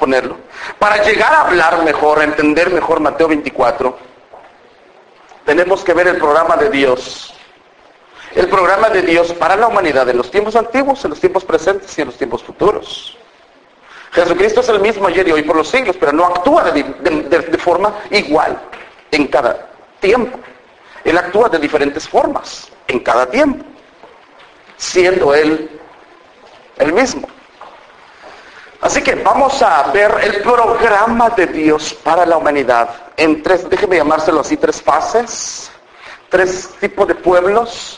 ponerlo, para llegar a hablar mejor, a entender mejor Mateo 24, tenemos que ver el programa de Dios. El programa de Dios para la humanidad en los tiempos antiguos, en los tiempos presentes y en los tiempos futuros. Jesucristo es el mismo ayer y hoy por los siglos, pero no actúa de forma igual en cada tiempo. Él actúa de diferentes formas en cada tiempo, siendo Él el mismo. Así que vamos a ver el programa de Dios para la humanidad en tres, déjeme llamárselo así, tres fases, tres tipos de pueblos,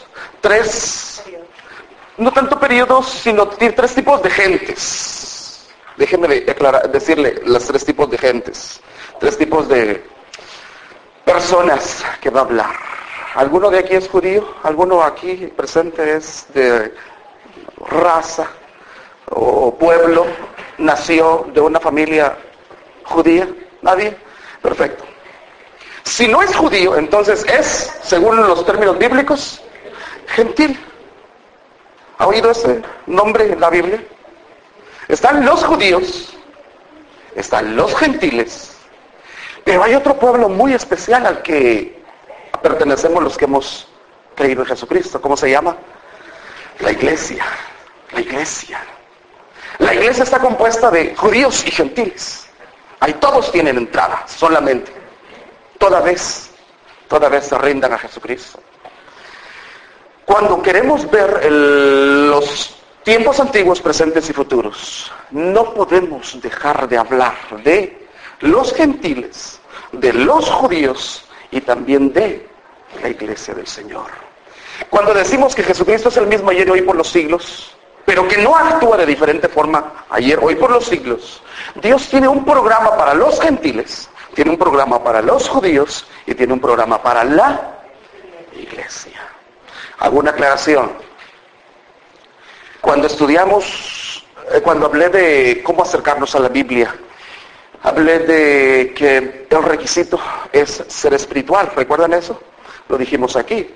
no tanto periodos, sino tres tipos de gentes. Déjeme decirle los tres tipos de gentes, tres tipos de personas que va a hablar. ¿Alguno de aquí es judío? ¿Alguno aquí presente es de raza o pueblo? ¿Nació de una familia judía? ¿Nadie? Perfecto. Si no es judío, entonces es, según los términos bíblicos, gentil. ¿Ha oído ese nombre en la Biblia? Están los judíos, están los gentiles, pero hay otro pueblo muy especial al que pertenecemos los que hemos creído en Jesucristo. ¿Cómo se llama? La iglesia. La iglesia. La iglesia está compuesta de judíos y gentiles. Ahí todos tienen entrada, solamente. Toda vez se rindan a Jesucristo. Cuando queremos ver los tiempos antiguos, presentes y futuros, no podemos dejar de hablar de los gentiles, de los judíos y también de la iglesia del Señor. Cuando decimos que Jesucristo es el mismo ayer y hoy por los siglos, pero que no actúa de diferente forma ayer, hoy por los siglos, Dios tiene un programa para los gentiles, tiene un programa para los judíos y tiene un programa para la iglesia. ¿Alguna aclaración? Cuando hablé de cómo acercarnos a la Biblia, hablé de que el requisito es ser espiritual. ¿Recuerdan eso? Lo dijimos aquí.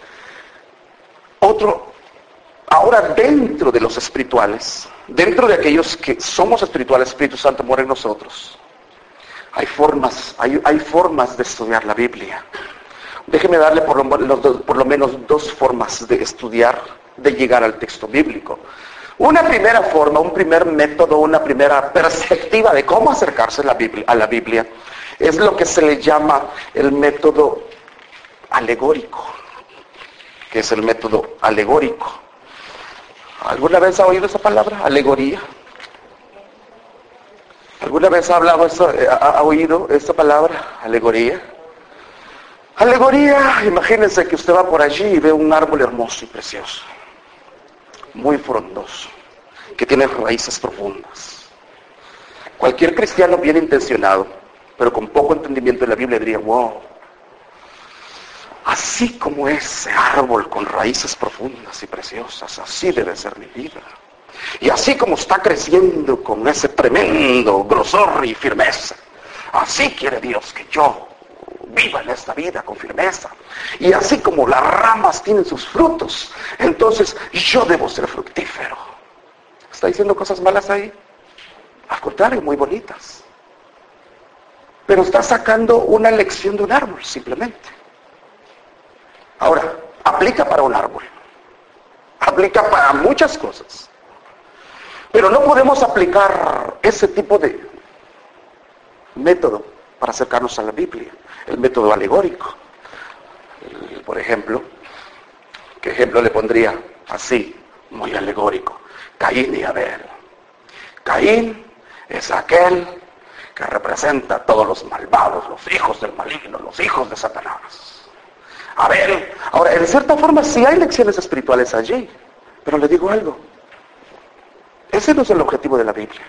Ahora dentro de los espirituales, dentro de aquellos que somos espirituales, Espíritu Santo mora en nosotros, hay formas de estudiar la Biblia. Déjeme darle por lo menos dos formas de estudiar, de llegar al texto bíblico. Una primera forma, un primer método, una primera perspectiva de cómo acercarse a la Biblia es lo que se le llama el método alegórico. ¿Qué es el método alegórico? ¿Alguna vez ha oído esa palabra? Alegoría. ¿Alguna vez ha oído esta palabra? Alegoría. Alegoría, imagínense que usted va por allí y ve un árbol hermoso y precioso, muy frondoso, que tiene raíces profundas. Cualquier cristiano bien intencionado, pero con poco entendimiento de la Biblia, diría, wow, así como ese árbol con raíces profundas y preciosas, así debe ser mi vida. Y así como está creciendo con ese tremendo grosor y firmeza, así quiere Dios que yo viva en esta vida con firmeza. Y así como las ramas tienen sus frutos, entonces yo debo ser fructífero. ¿Está diciendo cosas malas ahí? Al contrario, muy bonitas. Pero está sacando una lección de un árbol, simplemente. Ahora, aplica para un árbol. Aplica para muchas cosas. Pero no podemos aplicar ese tipo de método para acercarnos a la Biblia. El método alegórico. Por ejemplo, ¿qué ejemplo le pondría? Así, muy alegórico. Caín y Abel. Caín es aquel que representa a todos los malvados, los hijos del maligno, los hijos de Satanás. Abel, ahora, en cierta forma sí hay lecciones espirituales allí, pero le digo algo. Ese no es el objetivo de la Biblia.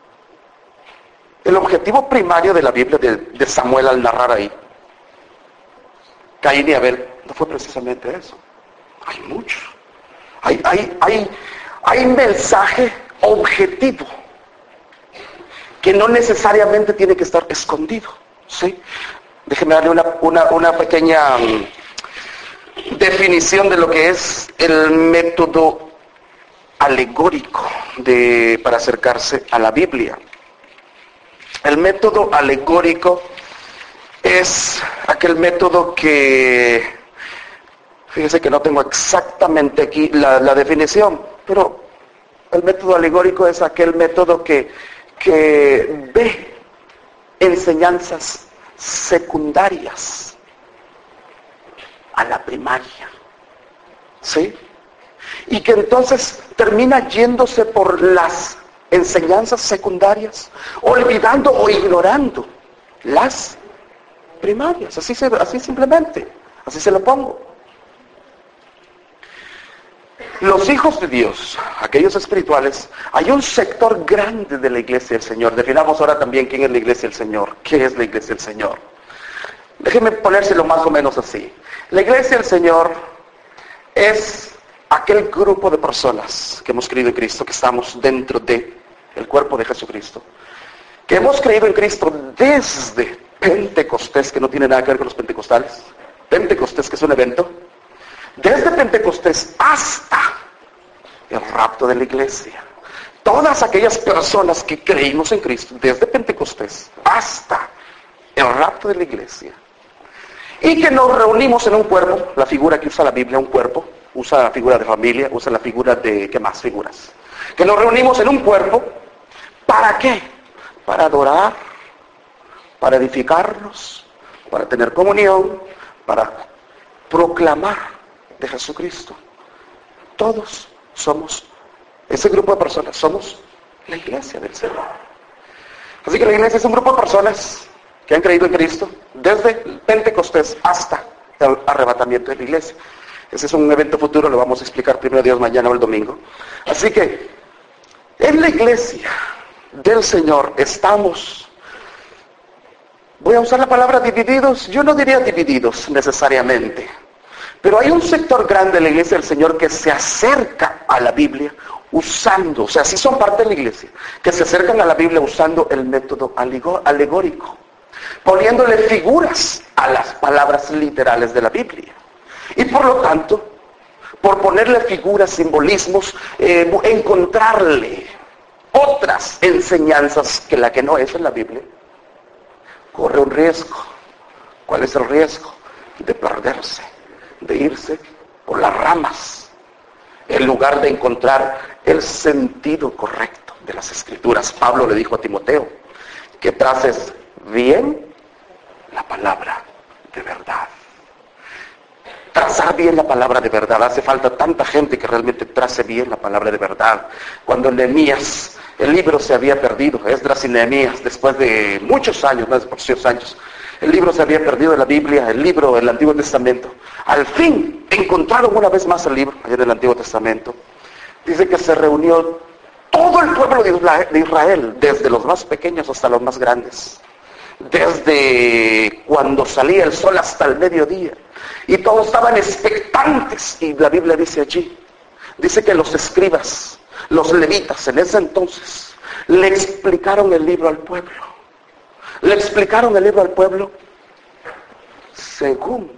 El objetivo primario de la Biblia, de Samuel al narrar ahí, Caín y Abel, no fue precisamente eso. Hay mucho. Hay un mensaje objetivo que no necesariamente tiene que estar escondido. ¿Sí? Déjeme darle una pequeña definición de lo que es el método alegórico para acercarse a la Biblia. El método alegórico es aquel método que, fíjese que no tengo exactamente aquí la definición, pero el método alegórico es aquel método que ve enseñanzas secundarias a la primaria, ¿sí? Y que entonces termina yéndose por las enseñanzas secundarias, olvidando o ignorando las primarias, así simplemente, así se lo pongo. Los hijos de Dios, aquellos espirituales, hay un sector grande de la iglesia del Señor. Definamos ahora también quién es la iglesia del Señor, qué es la iglesia del Señor. Déjenme ponérselo más o menos así. La iglesia del Señor es aquel grupo de personas que hemos creído en Cristo, que estamos dentro de el cuerpo de Jesucristo, que hemos creído en Cristo desde Pentecostés, que no tiene nada que ver con los pentecostales. Pentecostés, que es un evento, desde Pentecostés hasta el rapto de la iglesia. Todas aquellas personas que creímos en Cristo, desde Pentecostés hasta el rapto de la iglesia, y que nos reunimos en un cuerpo, la figura que usa la Biblia, un cuerpo, usa la figura de familia, usa la figura de, ¿qué más figuras? Que nos reunimos en un cuerpo, ¿para qué? Para adorar, para edificarnos, para tener comunión, para proclamar de Jesucristo. Todos somos, ese grupo de personas, somos la iglesia del Señor. Así que la iglesia es un grupo de personas que han creído en Cristo desde Pentecostés hasta el arrebatamiento de la iglesia. Ese es un evento futuro, lo vamos a explicar primero Dios mañana o el domingo. Así que en la iglesia del Señor estamos, voy a usar la palabra divididos, yo no diría divididos necesariamente, pero hay un sector grande de la iglesia del Señor que se acerca a la Biblia usando, o sea, sí son parte de la iglesia, que se acercan a la Biblia usando el método alegórico, poniéndole figuras a las palabras literales de la Biblia. Y por lo tanto, por ponerle figuras, simbolismos, encontrarle otras enseñanzas que la que no es en la Biblia, corre un riesgo. ¿Cuál es el riesgo? De perderse, de irse por las ramas, en lugar de encontrar el sentido correcto de las Escrituras. Pablo le dijo a Timoteo que traces bien la palabra de verdad. Trazar bien la palabra de verdad. Hace falta tanta gente que realmente trace bien la palabra de verdad. Cuando Nehemías, el libro se había perdido, Esdras y Nehemías, después de muchos años, más de 800 años, el libro se había perdido de la Biblia, el libro del Antiguo Testamento. Al fin encontraron una vez más el libro, allá en el Antiguo Testamento. Dice que se reunió todo el pueblo de Israel, desde los más pequeños hasta los más grandes. Desde cuando salía el sol hasta el mediodía. Y todos estaban expectantes. Y la Biblia dice allí, dice que los escribas, los levitas en ese entonces, le explicaron el libro al pueblo. Le explicaron el libro al pueblo según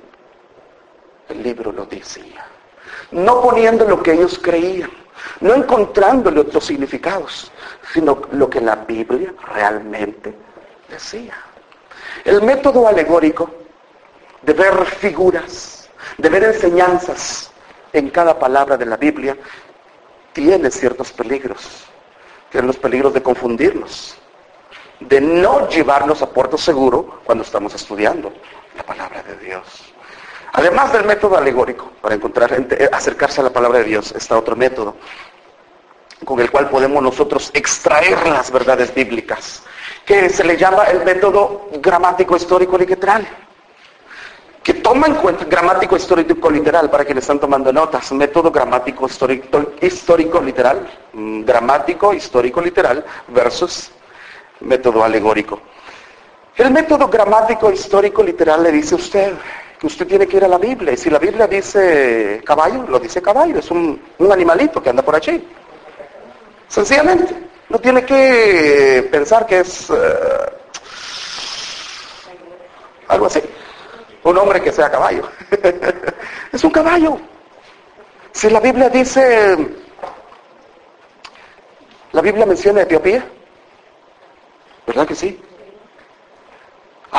el libro lo decía. No poniendo lo que ellos creían, no encontrándole otros significados, sino lo que la Biblia realmente decía. El método alegórico de ver figuras, de ver enseñanzas en cada palabra de la Biblia, tiene ciertos peligros. Tiene los peligros de confundirnos, de no llevarnos a puerto seguro cuando estamos estudiando la palabra de Dios. Además del método alegórico, para acercarse a la palabra de Dios, está otro método con el cual podemos nosotros extraer las verdades bíblicas, que se le llama el método gramático histórico literal, que toma en cuenta gramático histórico literal, para quienes están tomando notas, método gramático histórico literal, gramático histórico literal versus método alegórico. El método gramático histórico literal le dice a usted que usted tiene que ir a la Biblia, y si la Biblia dice caballo, lo dice caballo, es un animalito que anda por allí. Sencillamente, no tiene que pensar que es algo así, un hombre que sea caballo. Es un caballo. Si la Biblia dice, la Biblia menciona Etiopía, ¿verdad que sí?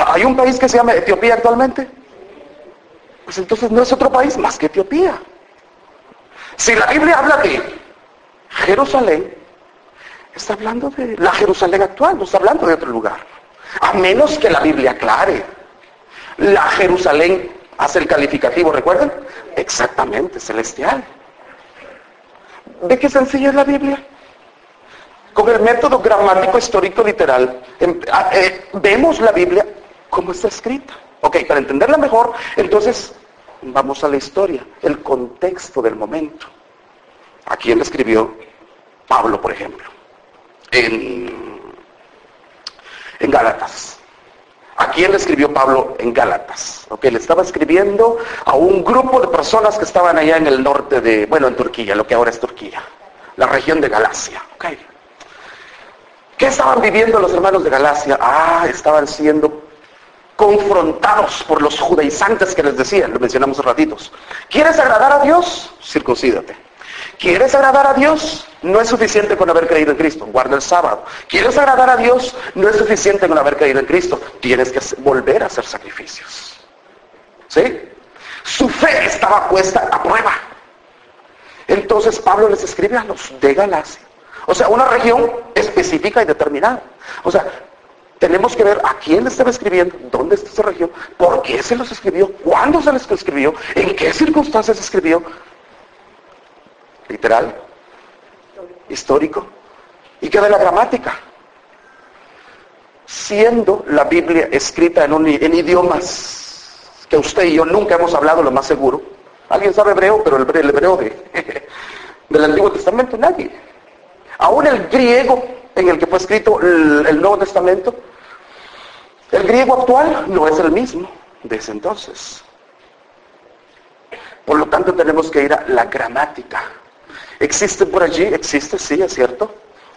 ¿Hay un país que se llama Etiopía actualmente? Pues entonces no es otro país más que Etiopía. Si la Biblia habla de Jerusalén, está hablando de la Jerusalén actual, no está hablando de otro lugar. A menos que la Biblia aclare. La Jerusalén hace el calificativo, ¿recuerdan? Exactamente, celestial. ¿De qué sencilla es la Biblia? Con el método gramático, histórico, literal, vemos la Biblia como está escrita. Ok, para entenderla mejor, entonces vamos a la historia, el contexto del momento. ¿A quién le escribió Pablo, por ejemplo? En Gálatas. ¿A quién le escribió Pablo en Gálatas? Ok, le estaba escribiendo a un grupo de personas que estaban allá en el norte de, en Turquía, lo que ahora es Turquía, la región de Galacia. Ok. ¿Qué estaban viviendo los hermanos de Galacia? Estaban siendo confrontados por los judaizantes que les decían, lo mencionamos hace ratitos. ¿Quieres agradar a Dios? Circuncídate. ¿Quieres agradar a Dios? No es suficiente con haber creído en Cristo, guarda el sábado. ¿Quieres agradar a Dios? No es suficiente con haber creído en Cristo, tienes que volver a hacer sacrificios. ¿Sí? Su fe estaba puesta a prueba. Entonces Pablo les escribe a los de Galacia. O sea, una región específica y determinada. O sea, tenemos que ver a quién le estaba escribiendo, dónde está esa región, por qué se los escribió, cuándo se les escribió, en qué circunstancias se escribió. Literal, histórico. ¿Y qué de la gramática? Siendo la Biblia escrita en idiomas que usted y yo nunca hemos hablado, lo más seguro. ¿Alguien sabe hebreo? Pero el hebreo del Antiguo Testamento, nadie. Aún el griego en el que fue escrito el Nuevo Testamento, el griego actual no es el mismo de ese entonces. Por lo tanto tenemos que ir a la gramática. ¿Existe por allí? Existe, sí, es cierto.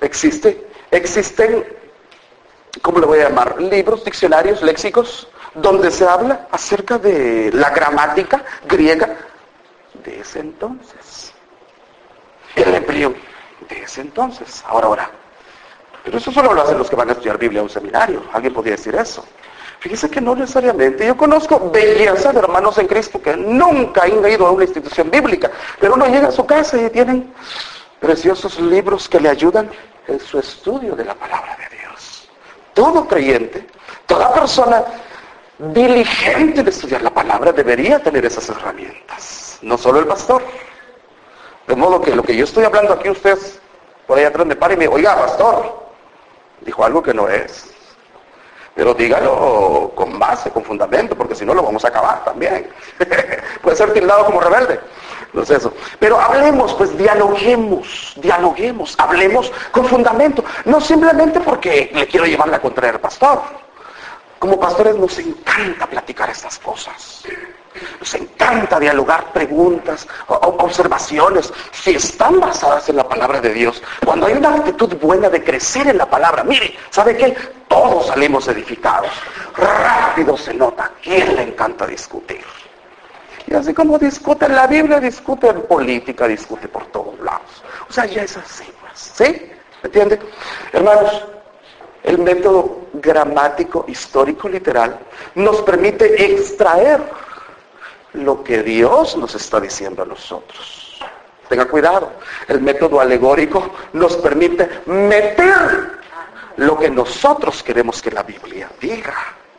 Existen, ¿cómo le voy a llamar? Libros, diccionarios, léxicos, donde se habla acerca de la gramática griega de ese entonces. El hebreo de ese entonces. Ahora. Pero eso solo lo hacen los que van a estudiar Biblia en un seminario. Alguien podría decir eso. Fíjese que no necesariamente. Yo conozco belleza de hermanos en Cristo que nunca han ido a una institución bíblica, pero uno llega a su casa y tienen preciosos libros que le ayudan en su estudio de la palabra de Dios. Todo creyente, toda persona diligente de estudiar la palabra debería tener esas herramientas. No solo el pastor. De modo que lo que yo estoy hablando aquí, ustedes por ahí atrás me paran y me oiga, pastor, dijo algo que no es. Pero dígalo con base, con fundamento, porque si no lo vamos a acabar también. Puede ser tildado como rebelde. No es eso. Pero hablemos, pues dialoguemos, hablemos con fundamento. No simplemente porque le quiero llevar la contraria al pastor. Como pastores nos encanta platicar estas cosas. Nos encanta dialogar preguntas, observaciones, si están basadas en la palabra de Dios. Cuando hay una actitud buena de crecer en la palabra, mire, ¿sabe qué? Todos salimos edificados. Rápido se nota. ¿A quién le encanta discutir? Y así como discute en la Biblia, discute en política, discute por todos lados. O sea, ya es así, ¿sí? ¿Me entiende? Hermanos, el método gramático, histórico, literal, nos permite extraer lo que Dios nos está diciendo a nosotros. Tenga cuidado. El método alegórico nos permite meter lo que nosotros queremos que la Biblia diga.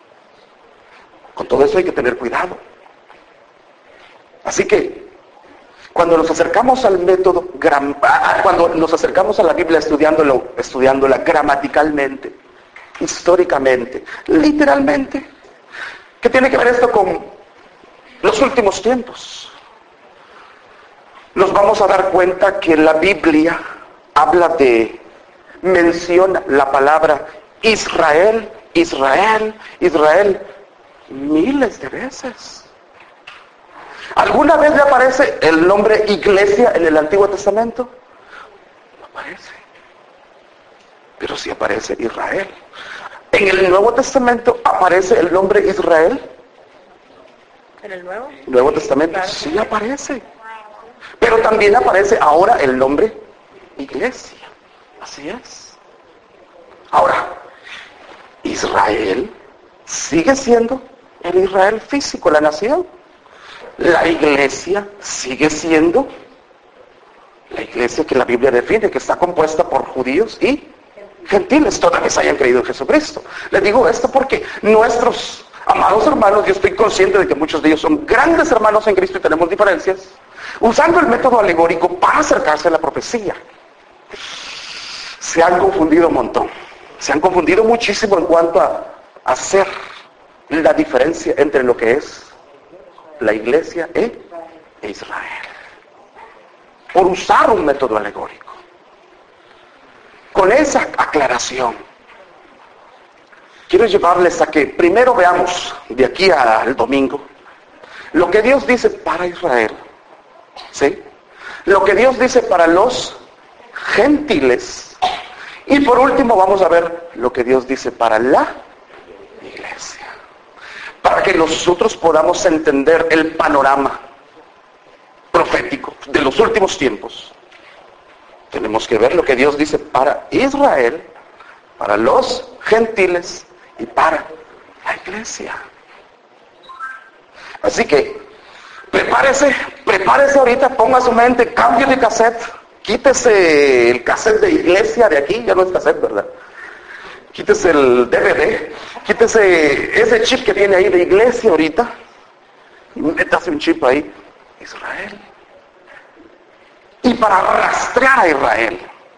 Con todo eso hay que tener cuidado. Así que, cuando nos acercamos al método, cuando nos acercamos a la Biblia estudiándola gramaticalmente, históricamente, literalmente, ¿qué tiene que ver esto con los últimos tiempos? Nos vamos a dar cuenta que la Biblia menciona la palabra Israel, Israel, Israel, miles de veces. ¿Alguna vez le aparece el nombre iglesia en el Antiguo Testamento? No aparece. Pero sí aparece Israel. ¿En el Nuevo Testamento aparece el nombre Israel? ¿En el Nuevo Testamento sí aparece. Pero también aparece ahora el nombre iglesia. Así es. Ahora, Israel sigue siendo el Israel físico, la nación. La iglesia sigue siendo la iglesia que la Biblia define, que está compuesta por judíos y gentiles, toda vez hayan creído en Jesucristo. Les digo esto porque nuestros amados hermanos, yo estoy consciente de que muchos de ellos son grandes hermanos en Cristo y tenemos diferencias, usando el método alegórico para acercarse a la profecía. Se han confundido un montón. Se han confundido muchísimo en cuanto a hacer la diferencia entre lo que es la iglesia e Israel. Por usar un método alegórico. Con esa aclaración, quiero llevarles a que primero veamos, de aquí al domingo, lo que Dios dice para Israel. ¿Sí? Lo que Dios dice para los gentiles. Y por último vamos a ver lo que Dios dice para la iglesia. Para que nosotros podamos entender el panorama profético de los últimos tiempos. Tenemos que ver lo que Dios dice para Israel, para los gentiles y para la iglesia. Así que prepárese ahorita, ponga su mente, cambie de cassette, quítese el cassette de iglesia de aquí, ya no es cassette, ¿verdad? Quítese el DVD, quítese ese chip que tiene ahí de iglesia ahorita, y métase un chip ahí, Israel. Y para rastrear a Israel.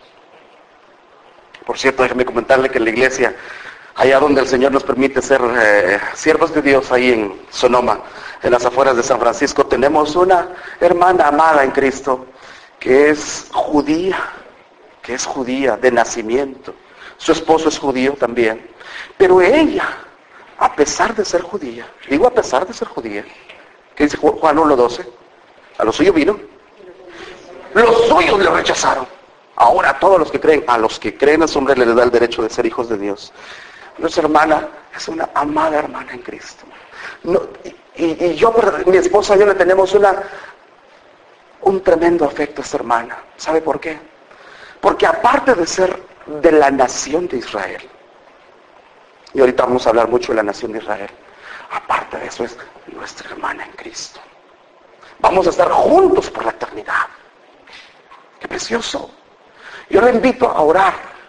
Por cierto, déjeme comentarle que en la iglesia, allá donde el Señor nos permite ser siervos de Dios, ahí en Sonoma, en las afueras de San Francisco, tenemos una hermana amada en Cristo, que es judía de nacimiento. Su esposo es judío también. Pero ella, a pesar de ser judía, digo a pesar de ser judía, ¿qué dice Juan 1:12? A lo suyo vino. Los suyos le rechazaron. Ahora a todos los que creen, a los que creen a su nombre les da el derecho de ser hijos de Dios. Nuestra hermana es una amada hermana en Cristo. No, y yo, mi esposa y yo le tenemos un tremendo afecto a esta hermana. ¿Sabe por qué? Porque aparte de ser de la nación de Israel, y ahorita vamos a hablar mucho de la nación de Israel, aparte de eso es nuestra hermana en Cristo. Vamos a estar juntos por la eternidad. ¡Qué precioso! Yo le invito a orar.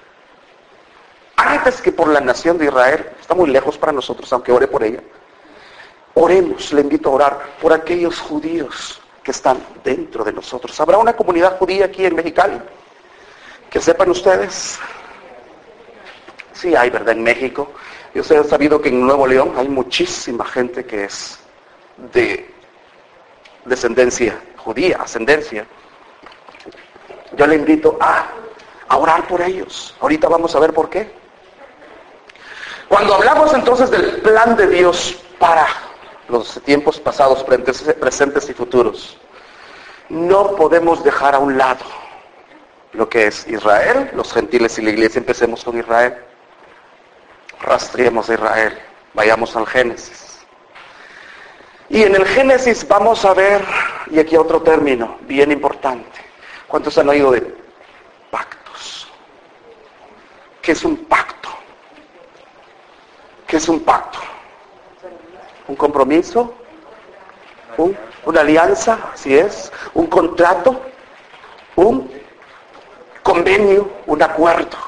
Antes que por la nación de Israel, está muy lejos para nosotros, aunque ore por ella. Oremos, le invito a orar por aquellos judíos que están dentro de nosotros. ¿Habrá una comunidad judía aquí en Mexicali? Que sepan ustedes. Sí hay, ¿verdad? En México. Y ustedes han sabido que en Nuevo León hay muchísima gente que es de descendencia judía, ascendencia. Yo le invito a orar por ellos. Ahorita vamos a ver por qué. Cuando hablamos entonces del plan de Dios para los tiempos pasados, presentes y futuros, no podemos dejar a un lado lo que es Israel, los gentiles y la iglesia. Empecemos con Israel. Rastreemos a Israel. Vayamos al Génesis. Y en el Génesis vamos a ver, y aquí otro término bien importante. ¿Cuántos han oído de pactos? ¿Qué es un pacto? ¿Qué es un pacto? ¿Un compromiso? ¿Una alianza? Así es. ¿Un contrato? ¿Un convenio? ¿Un acuerdo?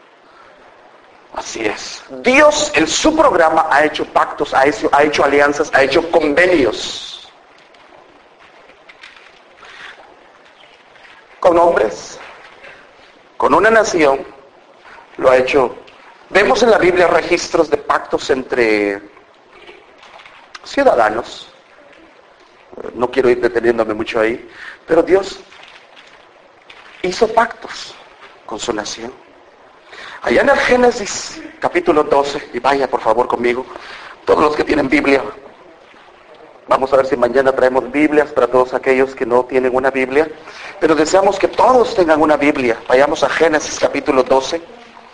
Así es. Dios en su programa ha hecho pactos, ha hecho alianzas, ha hecho convenios. Con hombres, con una nación, lo ha hecho. Vemos en la Biblia registros de pactos entre ciudadanos. No quiero ir deteniéndome mucho ahí, pero Dios hizo pactos con su nación. Allá en el Génesis, capítulo 12, y vaya por favor conmigo, todos los que tienen Biblia. Vamos a ver si mañana traemos Biblias para todos aquellos que no tienen una Biblia. Pero deseamos que todos tengan una Biblia. Vayamos a Génesis capítulo 12.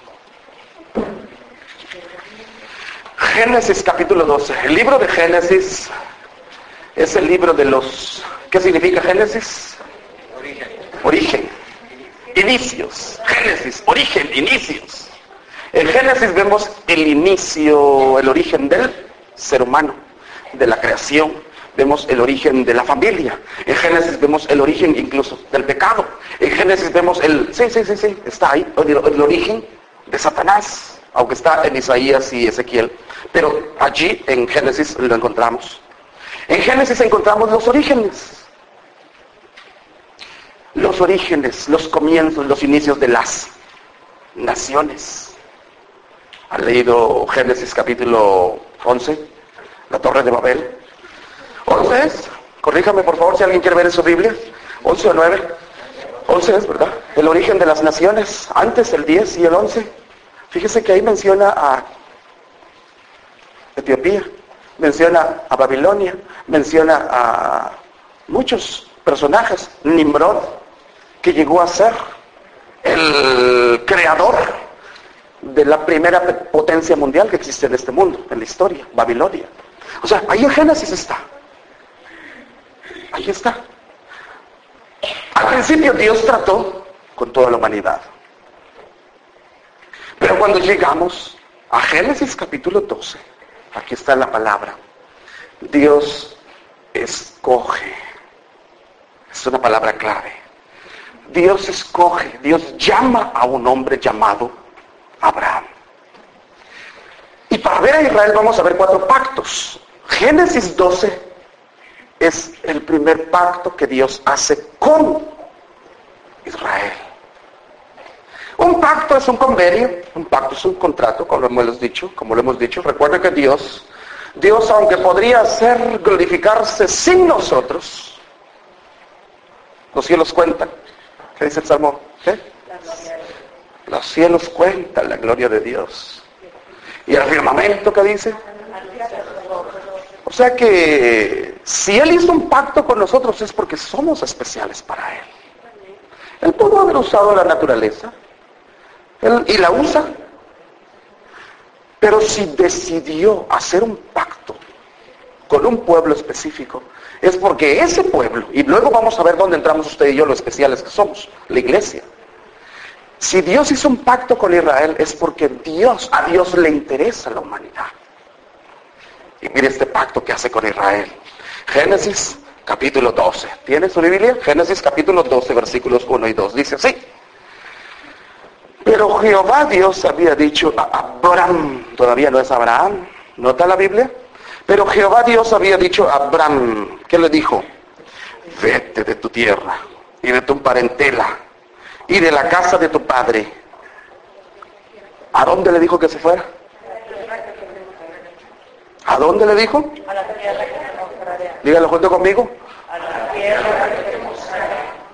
Génesis capítulo 12. El libro de Génesis es el libro de los... ¿Qué significa Génesis? Origen. Inicios. Génesis, origen, inicios. En Génesis vemos el inicio, el origen del ser humano, de la creación. Vemos el origen de la familia. En Génesis vemos el origen incluso del pecado. En Génesis vemos está ahí, el origen de Satanás, aunque está en Isaías y Ezequiel. Pero allí en Génesis lo encontramos. En Génesis encontramos los orígenes. Los orígenes, los comienzos, los inicios de las naciones. ¿Han leído Génesis capítulo 11? La Torre de Babel. 11 es, corríjame por favor si alguien quiere ver en su Biblia. 11 o 9. 11 es, ¿verdad? El origen de las naciones. Antes el 10 y el 11. Fíjese que ahí menciona a Etiopía, menciona a Babilonia, menciona a muchos personajes. Nimrod, que llegó a ser el creador de la primera potencia mundial que existe en este mundo, en la historia, Babilonia. O sea, ahí en Génesis está. Ahí está. Al principio Dios trató con toda la humanidad. Pero cuando llegamos a Génesis capítulo 12, aquí está la palabra. Dios escoge. Es una palabra clave. Dios escoge, Dios llama a un hombre llamado Abraham. Y para ver a Israel vamos a ver 4 pactos. Génesis 12 es el primer pacto que Dios hace con Israel. Un pacto es un convenio, un pacto es un contrato, como lo hemos dicho. Recuerda que Dios, aunque podría hacer glorificarse sin nosotros, los cielos cuentan. ¿Qué dice el Salmo? ¿Qué? Los cielos cuentan la gloria de Dios. ¿Y el firmamento qué dice? O sea que si Él hizo un pacto con nosotros es porque somos especiales para Él. Él pudo haber usado la naturaleza y la usa, pero si decidió hacer un pacto con un pueblo específico, es porque ese pueblo, y luego vamos a ver dónde entramos usted y yo, lo especiales que somos, la iglesia. Si Dios hizo un pacto con Israel es porque a Dios le interesa la humanidad. Y mire este pacto que hace con Israel. Génesis capítulo 12. ¿Tiene su Biblia? Génesis capítulo 12, versículos 1 y 2. Dice así. Pero Jehová Dios había dicho a Abraham, todavía no es Abraham, ¿nota la Biblia? Pero Jehová Dios había dicho a Abraham, ¿qué le dijo? Vete de tu tierra y de tu parentela y de la casa de tu padre. ¿A dónde le dijo que se fuera? ¿A dónde le dijo? A la tierra que te mostraré. Dígalo junto conmigo. A la tierra que te mostraré.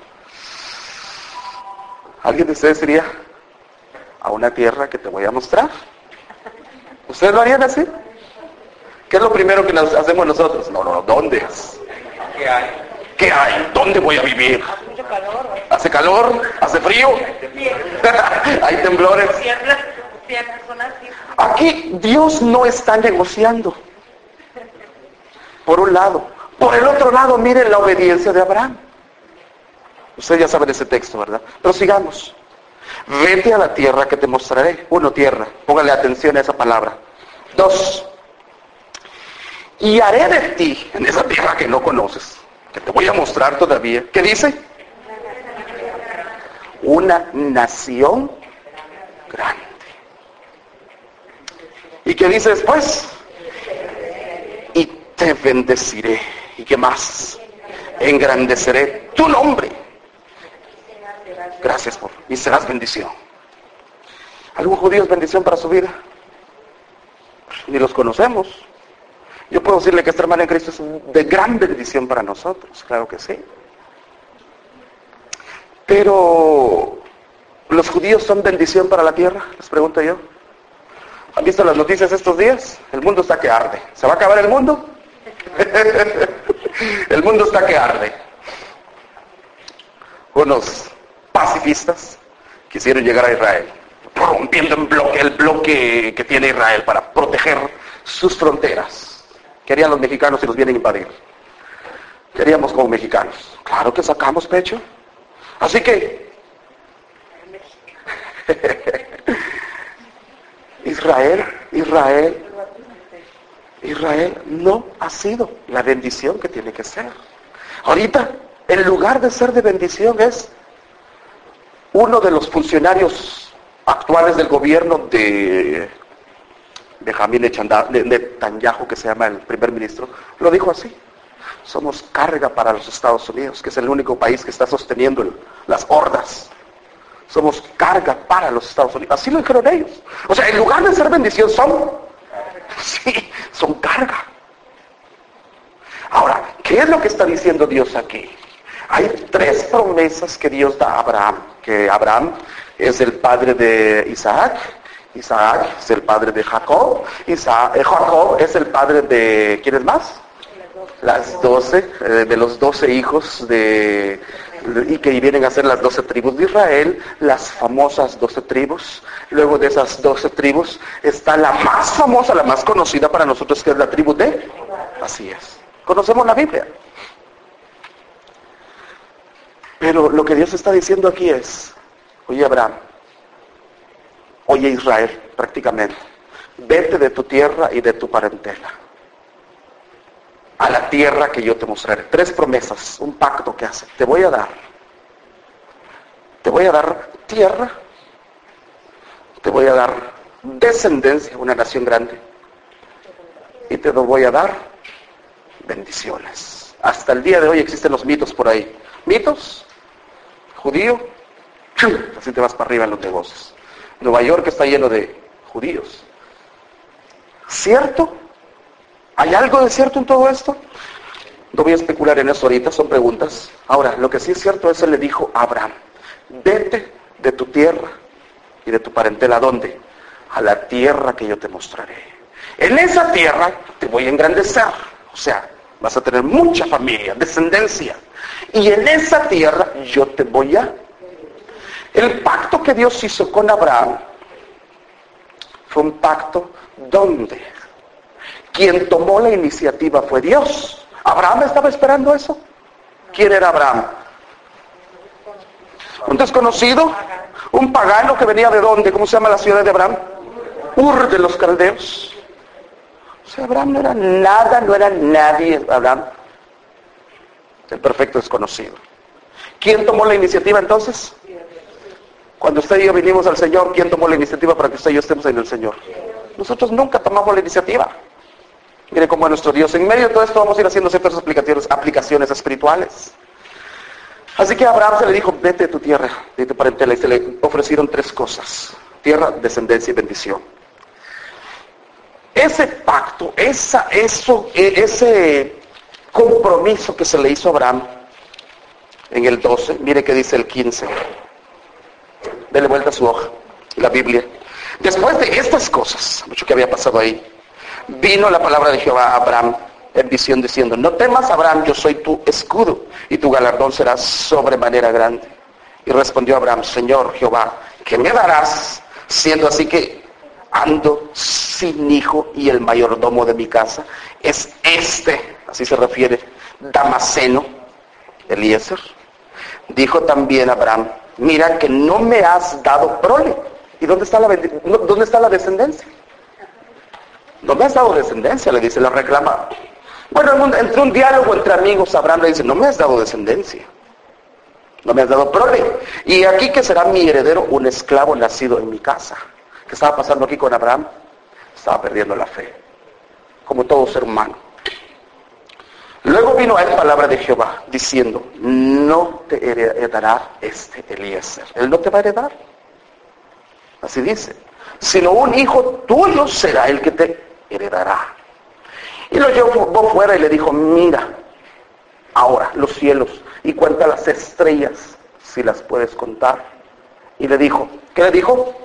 ¿Alguien de ustedes diría a una tierra que te voy a mostrar? ¿Ustedes lo harían así? ¿Qué es lo primero que hacemos nosotros? No, ¿dónde es? ¿Qué hay? ¿Qué hay? ¿Dónde voy a vivir? Hace mucho calor. ¿Hace calor? ¿Hace frío? ¿Hay temblores? Siempre son así. Aquí Dios no está negociando. Por un lado. Por el otro lado, miren la obediencia de Abraham. Ustedes ya saben ese texto, ¿verdad? Pero sigamos. Vete a la tierra que te mostraré. 1, tierra. Póngale atención a esa palabra. 2. Y haré de ti, en esa tierra que no conoces, que te voy a mostrar todavía. ¿Qué dice? Una nación grande. ¿Y qué dice después? Y te bendeciré. ¿Y qué más? Engrandeceré tu nombre. Gracias por... Y serás bendición. ¿Algún judío es bendición para su vida? Ni los conocemos. Yo puedo decirle que este hermano en Cristo es de gran bendición para nosotros. Claro que sí. Pero... ¿los judíos son bendición para la tierra? Les pregunto yo. ¿Han visto las noticias estos días? El mundo está que arde. ¿Se va a acabar el mundo? El mundo está que arde. Unos pacifistas quisieron llegar a Israel, rompiendo el bloque que tiene Israel para proteger sus fronteras. ¿Qué harían los mexicanos si los vienen a invadir? ¿Qué haríamos como mexicanos? Claro que sacamos pecho. Así que Israel no ha sido la bendición que tiene que ser. Ahorita, en lugar de ser de bendición, es uno de los funcionarios actuales del gobierno de Benjamín Netanyahu, que se llama el primer ministro, lo dijo así: somos carga para los Estados Unidos, que es el único país que está sosteniendo las hordas. Somos carga para los Estados Unidos. Así lo dijeron ellos. O sea, en lugar de ser bendición, son carga. Ahora, ¿qué es lo que está diciendo Dios aquí? Hay 3 promesas que Dios da a Abraham. Que Abraham es el padre de Isaac. Isaac es el padre de Jacob. Jacob es el padre de... ¿quién es más? Las 12, de los 12 hijos y que vienen a ser las 12 tribus de Israel, las famosas 12 tribus. Luego de esas 12 tribus está la más famosa, la más conocida para nosotros, que es la tribu de... Así es. Conocemos la Biblia. Pero lo que Dios está diciendo aquí es: oye Abraham, oye Israel, prácticamente, vete de tu tierra y de tu parentela a la tierra que yo te mostraré. 3 promesas, un pacto que hace. Te voy a dar tierra, te voy a dar descendencia, una nación grande, y te voy a dar bendiciones. Hasta el día de hoy existen los mitos por ahí. Mitos, judío, así te vas para arriba en los negocios. Nueva York está lleno de judíos. ¿Cierto? ¿Hay algo de cierto en todo esto? No voy a especular en eso ahorita, son preguntas. Ahora, lo que sí es cierto es, él le dijo a Abraham: vete de tu tierra y de tu parentela. ¿A dónde? A la tierra que yo te mostraré. En esa tierra te voy a engrandecer. O sea, vas a tener mucha familia, descendencia. Y en esa tierra yo te voy a... El pacto que Dios hizo con Abraham fue un pacto donde quien tomó la iniciativa fue Dios. ¿Abraham estaba esperando eso? ¿Quién era Abraham? ¿Un desconocido? ¿Un pagano que venía de dónde? ¿Cómo se llama la ciudad de Abraham? Ur de los caldeos. O sea, Abraham no era nada, no era nadie. Abraham, el perfecto desconocido. ¿Quién tomó la iniciativa entonces? Cuando usted y yo vinimos al Señor, ¿quién tomó la iniciativa para que usted y yo estemos en el Señor? Nosotros nunca tomamos la iniciativa. Mire cómo es nuestro Dios. En medio de todo esto vamos a ir haciendo ciertas aplicaciones espirituales. Así que a Abraham se le dijo: vete de tu tierra, de tu parentela, y se le ofrecieron 3 cosas: tierra, descendencia y bendición. Ese pacto, ese compromiso que se le hizo a Abraham en el 12, mire que dice el 15. Dele vuelta a su hoja, la Biblia. Después de estas cosas, mucho que había pasado ahí, vino la palabra de Jehová a Abraham en visión diciendo: no temas, Abraham, yo soy tu escudo y tu galardón será sobremanera grande. Y respondió Abraham: Señor Jehová, ¿qué me darás, siendo así que ando sin hijo y el mayordomo de mi casa es así se refiere, Damaseno, Eliezer? Dijo también Abraham: mira que no me has dado prole. ¿Y dónde está la descendencia? No me has dado descendencia, le dice, la reclama. Bueno, entre un diálogo entre amigos, Abraham le dice: no me has dado descendencia, no me has dado prole. Y aquí que será mi heredero un esclavo nacido en mi casa. ¿Qué estaba pasando aquí con Abraham? Estaba perdiendo la fe, como todo ser humano. Luego vino a él palabra de Jehová, diciendo: no te heredará Eliezer. Él no te va a heredar. Así dice: sino un hijo tuyo será el que te heredará. Y lo llevó fuera y le dijo: mira ahora los cielos y cuenta las estrellas, si las puedes contar. Y le dijo, ¿qué le dijo?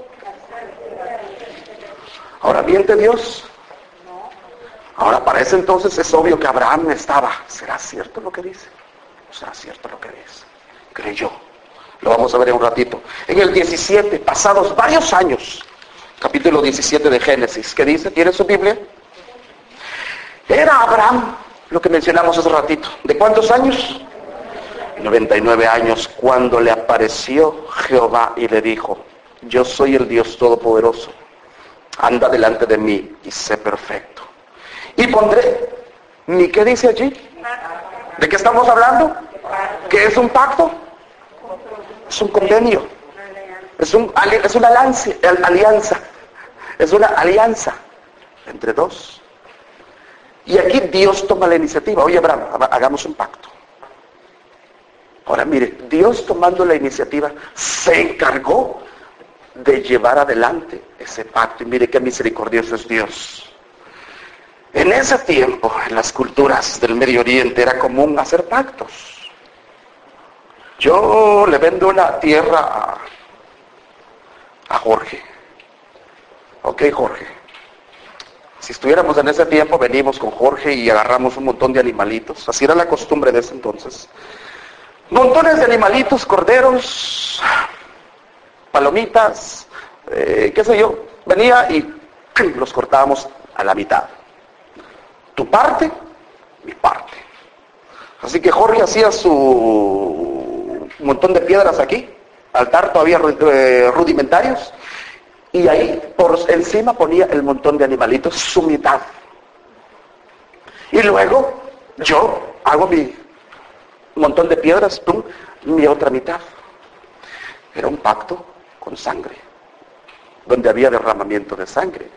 Ahora, ¿miente Dios? Ahora, para ese entonces es obvio que Abraham estaba: ¿será cierto lo que dice? ¿No será cierto lo que dice? Creyó. Lo vamos a ver en un ratito. En el 17, pasados varios años, capítulo 17 de Génesis, ¿qué dice? ¿Tiene su Biblia? Era Abraham, lo que mencionamos hace ratito. ¿De cuántos años? 99 años, cuando le apareció Jehová y le dijo: yo soy el Dios Todopoderoso, anda delante de mí y sé perfecto. Y pondré, ¿ni qué dice allí? ¿De qué estamos hablando? ¿Qué es un pacto? Es un convenio. Es una alianza. Es una alianza entre dos. Y aquí Dios toma la iniciativa. Oye, Abraham, hagamos un pacto. Ahora mire, Dios tomando la iniciativa se encargó de llevar adelante ese pacto. Y mire qué misericordioso es Dios. En ese tiempo, en las culturas del Medio Oriente, era común hacer pactos. Yo le vendo una tierra a Jorge. Ok, Jorge. Si estuviéramos en ese tiempo, venimos con Jorge y agarramos un montón de animalitos. Así era la costumbre de ese entonces. Montones de animalitos, corderos, palomitas, qué sé yo. Venía y los cortábamos a la mitad. Tu parte, mi parte. Así que Jorge hacía su montón de piedras aquí, altar todavía rudimentarios, y ahí por encima ponía el montón de animalitos, su mitad. Y luego yo hago mi montón de piedras, pum, mi otra mitad. Era un pacto con sangre, donde había derramamiento de sangre.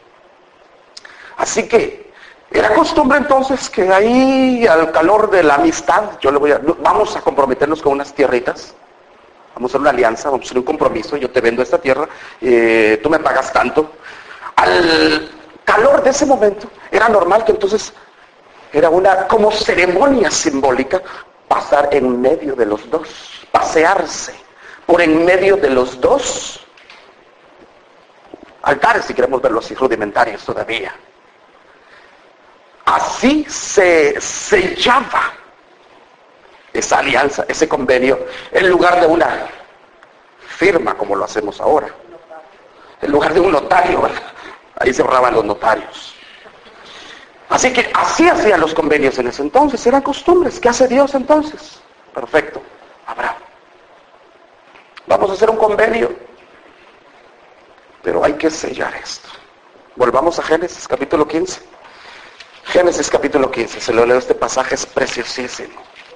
Así que era costumbre entonces que ahí al calor de la amistad, vamos a comprometernos con unas tierritas, vamos a hacer una alianza, vamos a hacer un compromiso, yo te vendo esta tierra, tú me pagas tanto. Al calor de ese momento era normal que entonces era una como ceremonia simbólica pasar en medio de los dos, pasearse por en medio de los dos altares, si queremos verlos así rudimentarios todavía. Así se sellaba esa alianza, ese convenio, en lugar de una firma como lo hacemos ahora, en lugar de un notario, ¿verdad? Ahí se ahorraban los notarios. Así que así hacían los convenios en ese entonces, eran costumbres. ¿Qué hace Dios entonces? Perfecto, Abraham. Vamos a hacer un convenio, pero hay que sellar esto. Volvamos a Génesis capítulo 15. Génesis capítulo 15, se lo leo, este pasaje es preciosísimo.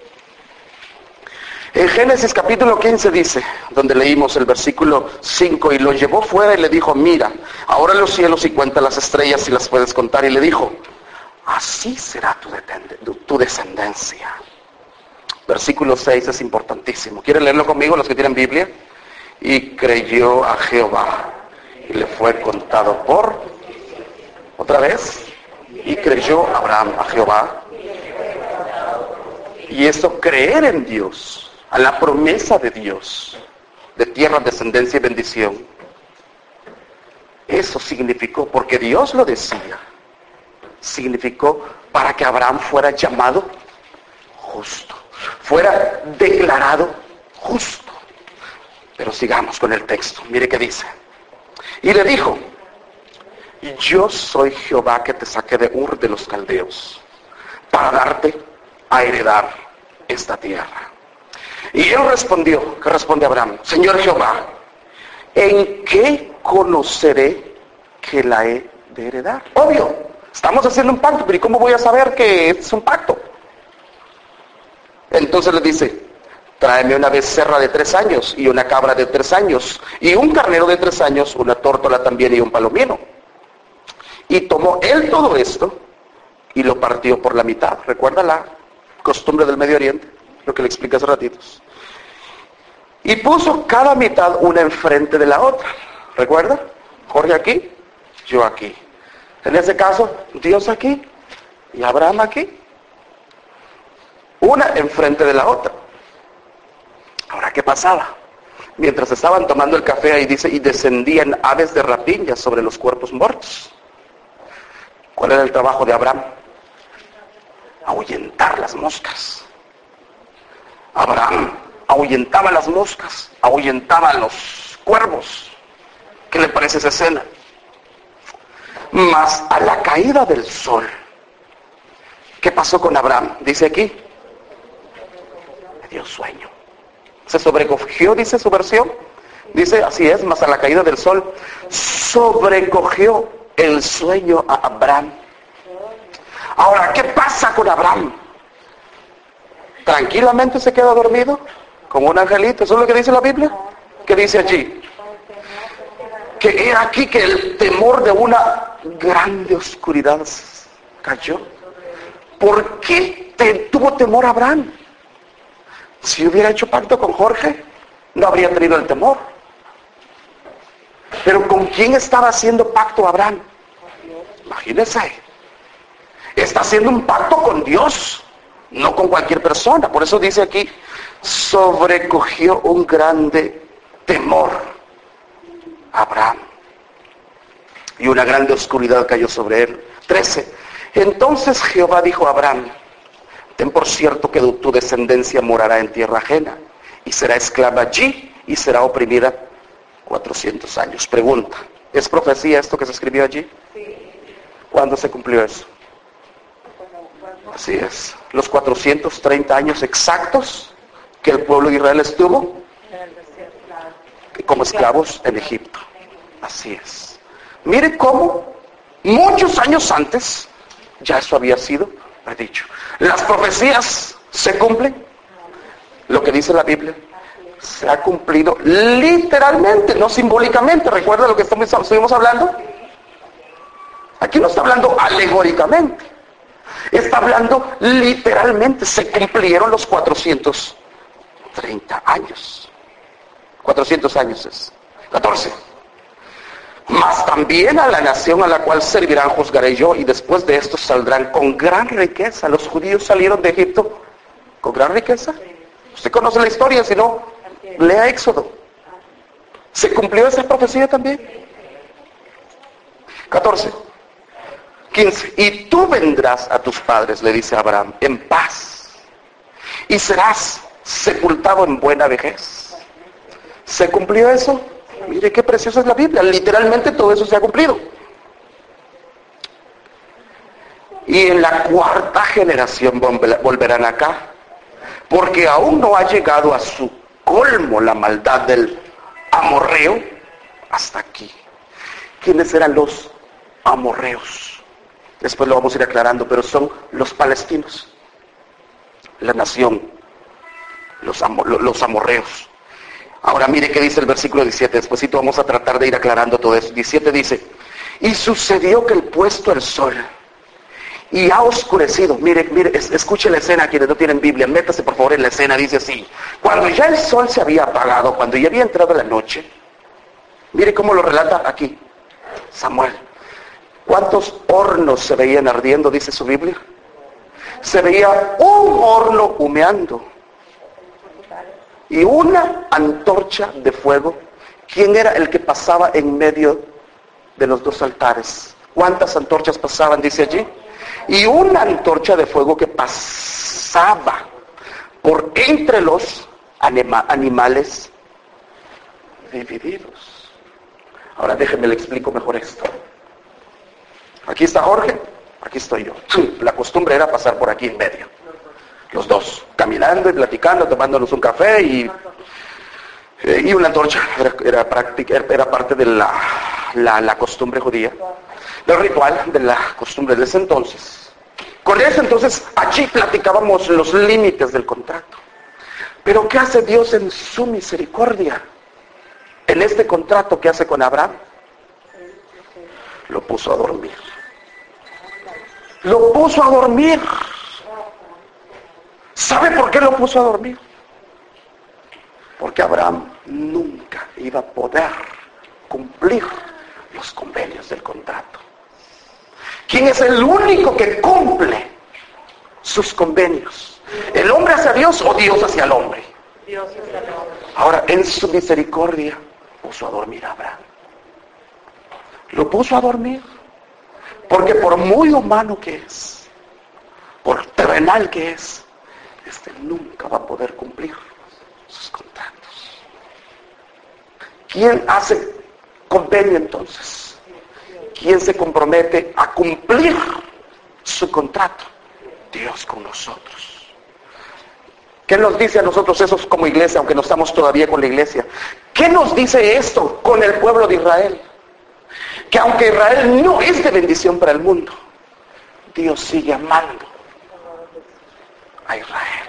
En Génesis capítulo 15 dice, donde leímos el versículo 5, y lo llevó fuera y le dijo, mira, ahora los cielos y cuenta las estrellas si las puedes contar. Y le dijo, así será tu descendencia. Versículo 6 es importantísimo. ¿Quieren leerlo conmigo los que tienen Biblia? Y creyó a Jehová y le fue contado por, otra vez, y creyó Abraham a Jehová. Y eso, creer en Dios, a la promesa de Dios, de tierra, descendencia y bendición, eso significó, porque Dios lo decía, significó para que Abraham fuera llamado justo, fuera declarado justo. Pero sigamos con el texto, mire qué dice. Y le dijo, yo soy Jehová que te saqué de Ur de los Caldeos para darte a heredar esta tierra. Y él respondió, ¿qué responde Abraham? Señor Jehová, ¿en qué conoceré que la he de heredar? Obvio, estamos haciendo un pacto, pero ¿y cómo voy a saber que es un pacto? Entonces le dice, tráeme una becerra de 3 años y una cabra de 3 años y un carnero de 3 años, una tórtola también y un palomino. Y tomó él todo esto y lo partió por la mitad. ¿Recuerda la costumbre del Medio Oriente? Lo que le expliqué hace ratitos. Y puso cada mitad una enfrente de la otra. ¿Recuerda? Jorge aquí, yo aquí. En ese caso, Dios aquí y Abraham aquí. Una enfrente de la otra. Ahora, ¿qué pasaba? Mientras estaban tomando el café, ahí dice, y descendían aves de rapiña sobre los cuerpos muertos. ¿Cuál era el trabajo de Abraham? Ahuyentar las moscas. Abraham ahuyentaba las moscas, ahuyentaba a los cuervos. ¿Qué le parece esa escena? Mas a la caída del sol, ¿qué pasó con Abraham? Dice aquí, le dio sueño. Se sobrecogió, dice su versión. Dice, así es, mas a la caída del sol, sobrecogió el sueño a Abraham. Ahora, ¿qué pasa con Abraham? ¿Tranquilamente se queda dormido? Como un angelito. ¿Eso es lo que dice la Biblia? ¿Qué dice allí? Que era aquí que el temor de una grande oscuridad cayó. ¿Por qué tuvo temor Abraham? Si hubiera hecho pacto con Jorge, no habría tenido el temor. Pero ¿con quién estaba haciendo pacto Abraham? Imagínense. Está haciendo un pacto con Dios, no con cualquier persona. Por eso dice aquí, sobrecogió un grande temor a Abraham. Y una grande oscuridad cayó sobre él. 13. Entonces Jehová dijo a Abraham, ten por cierto que tu descendencia morará en tierra ajena, y será esclava allí, y será oprimida 400 años. Pregunta, ¿es profecía esto que se escribió allí? Sí. ¿Cuándo se cumplió eso? Así es. Los 430 años exactos que el pueblo de Israel estuvo En el desierto. como esclavos en Egipto. Así es. Mire cómo muchos años antes ya eso había sido predicho. Las profecías se cumplen. Lo que dice la Biblia se ha cumplido literalmente, no simbólicamente. ¿Recuerda lo que estuvimos hablando? Aquí no está hablando alegóricamente. Está hablando literalmente. Se cumplieron los 430 años. 400 años es. 14. Mas también a la nación a la cual servirán juzgaré yo, y después de esto saldrán con gran riqueza. Los judíos salieron de Egipto con gran riqueza. Usted conoce la historia, si no, lea Éxodo. ¿Se cumplió esa profecía también? 14. 15. Y tú vendrás a tus padres, le dice Abraham, en paz, y serás sepultado en buena vejez. ¿Se cumplió eso? Mire qué preciosa es la Biblia. Literalmente todo eso se ha cumplido. Y en la cuarta generación volverán acá, porque aún no ha llegado a su colmo la maldad del amorreo hasta aquí. ¿Quiénes eran los amorreos? Después lo vamos a ir aclarando, pero son los palestinos, la nación, los amorreos. Ahora mire qué dice el versículo 17, despuesito vamos a tratar de ir aclarando todo eso. 17 dice, y sucedió que el puesto el sol, y ha oscurecido, mire, escuche la escena quienes no tienen Biblia, métase por favor en la escena, dice así, cuando ya el sol se había apagado, cuando ya había entrado la noche, mire cómo lo relata aquí Samuel. ¿Cuántos hornos se veían ardiendo, dice su Biblia? Se veía un horno humeando y una antorcha de fuego. ¿Quién era el que pasaba en medio de los dos altares? ¿Cuántas antorchas pasaban, dice allí? Y una antorcha de fuego que pasaba por entre los animales divididos. Ahora déjenme le explico mejor esto. Aquí está Jorge, aquí estoy yo. La costumbre era pasar por aquí en medio. Los dos, caminando y platicando, tomándonos un café y una antorcha. Era parte de la costumbre judía, del ritual, de la costumbre de ese entonces. Con eso entonces, allí platicábamos los límites del contrato. Pero ¿qué hace Dios en su misericordia? En este contrato que hace con Abraham, lo puso a dormir. Lo puso a dormir. ¿Sabe por qué lo puso a dormir? Porque Abraham nunca iba a poder cumplir los convenios del contrato. ¿Quién es el único que cumple sus convenios? ¿El hombre hacia Dios o Dios hacia el hombre? Dios es el hombre. Ahora, en su misericordia, puso a dormir a Abraham. Lo puso a dormir. Porque por muy humano que es, por terrenal que es, nunca va a poder cumplir sus contratos. ¿Quién hace convenio entonces? ¿Quién se compromete a cumplir su contrato? Dios con nosotros. ¿Qué nos dice a nosotros eso como iglesia, aunque no estamos todavía con la iglesia? ¿Qué nos dice esto con el pueblo de Israel? Que aunque Israel no es de bendición para el mundo, Dios sigue amando a Israel.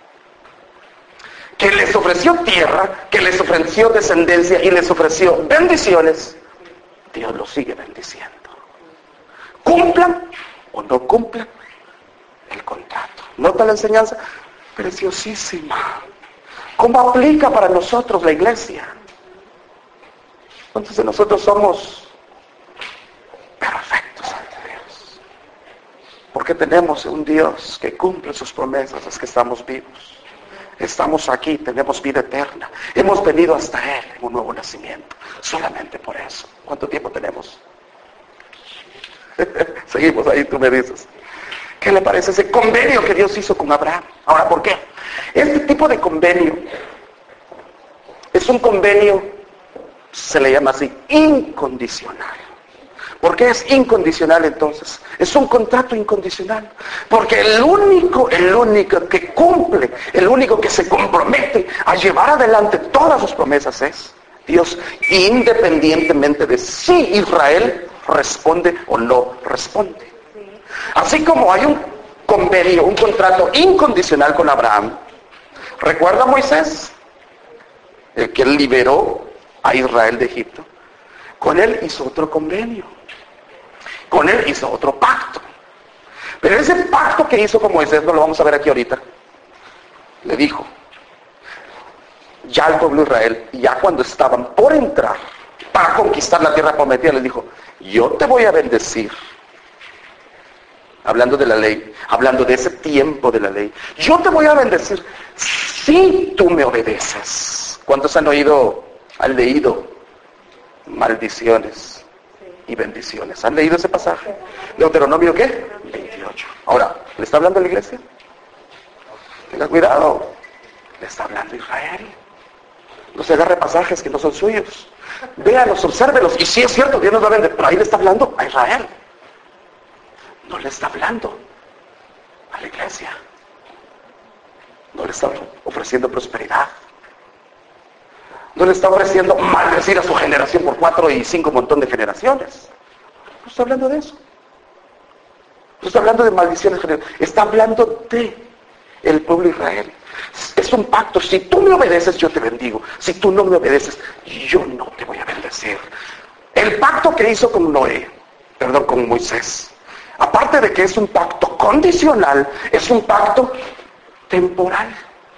Que les ofreció tierra, que les ofreció descendencia y les ofreció bendiciones, Dios los sigue bendiciendo. Cumplan o no cumplan el contrato. ¿Nota la enseñanza? Preciosísima. ¿Cómo aplica para nosotros la iglesia? Entonces nosotros somos perfectos ante Dios. Porque tenemos un Dios que cumple sus promesas, es que estamos vivos. Estamos aquí, tenemos vida eterna. Hemos venido hasta Él en un nuevo nacimiento. Solamente por eso. ¿Cuánto tiempo tenemos? Seguimos ahí, tú me dices. ¿Qué le parece ese convenio que Dios hizo con Abraham? Ahora, ¿por qué? Este tipo de convenio es un convenio, se le llama así, incondicional. ¿Por qué es incondicional entonces? Es un contrato incondicional. Porque el único que cumple, el único que se compromete a llevar adelante todas sus promesas es Dios, independientemente de si Israel responde o no responde. Así como hay un convenio, un contrato incondicional con Abraham. ¿Recuerda a Moisés? El que liberó a Israel de Egipto. Con él hizo otro convenio. Con él hizo otro pacto. Pero ese pacto que hizo con Moisés, no lo vamos a ver aquí ahorita, le dijo, ya al pueblo de Israel, ya cuando estaban por entrar para conquistar la tierra prometida, les dijo, yo te voy a bendecir. Hablando de la ley, hablando de ese tiempo de la ley, yo te voy a bendecir si tú me obedeces. ¿Cuántos han leído maldiciones y bendiciones? ¿Han leído ese pasaje? Deuteronomio, ¿qué? 28. Ahora, ¿le está hablando a la iglesia? Tenga cuidado. Le está hablando a Israel. No se agarre pasajes que no son suyos. Véalos, obsérvelos. Y sí es cierto, Dios nos va a bendecir, pero ahí le está hablando a Israel. No le está hablando a la iglesia. No le está ofreciendo prosperidad. No le está ofreciendo maldecir a su generación por 4 y 5 montón de generaciones. No está hablando de eso. No está hablando de maldiciones generacionales. Está hablando de el pueblo de Israel. Es un pacto. Si tú me obedeces, yo te bendigo. Si tú no me obedeces, yo no te voy a bendecir. El pacto que hizo con con Moisés. Aparte de que es un pacto condicional, es un pacto temporal.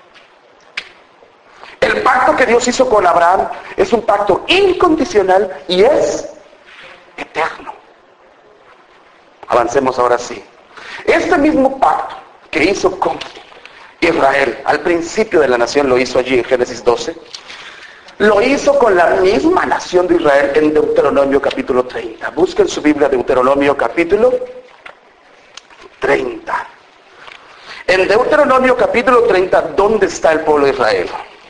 El pacto que Dios hizo con Abraham es un pacto incondicional y es eterno. Avancemos ahora sí. Este mismo pacto que hizo con Israel al principio de la nación, lo hizo allí en Génesis 12, lo hizo con la misma nación de Israel en Deuteronomio capítulo 30. Busquen su Biblia, Deuteronomio capítulo 30. En Deuteronomio capítulo 30, ¿dónde está el pueblo de Israel?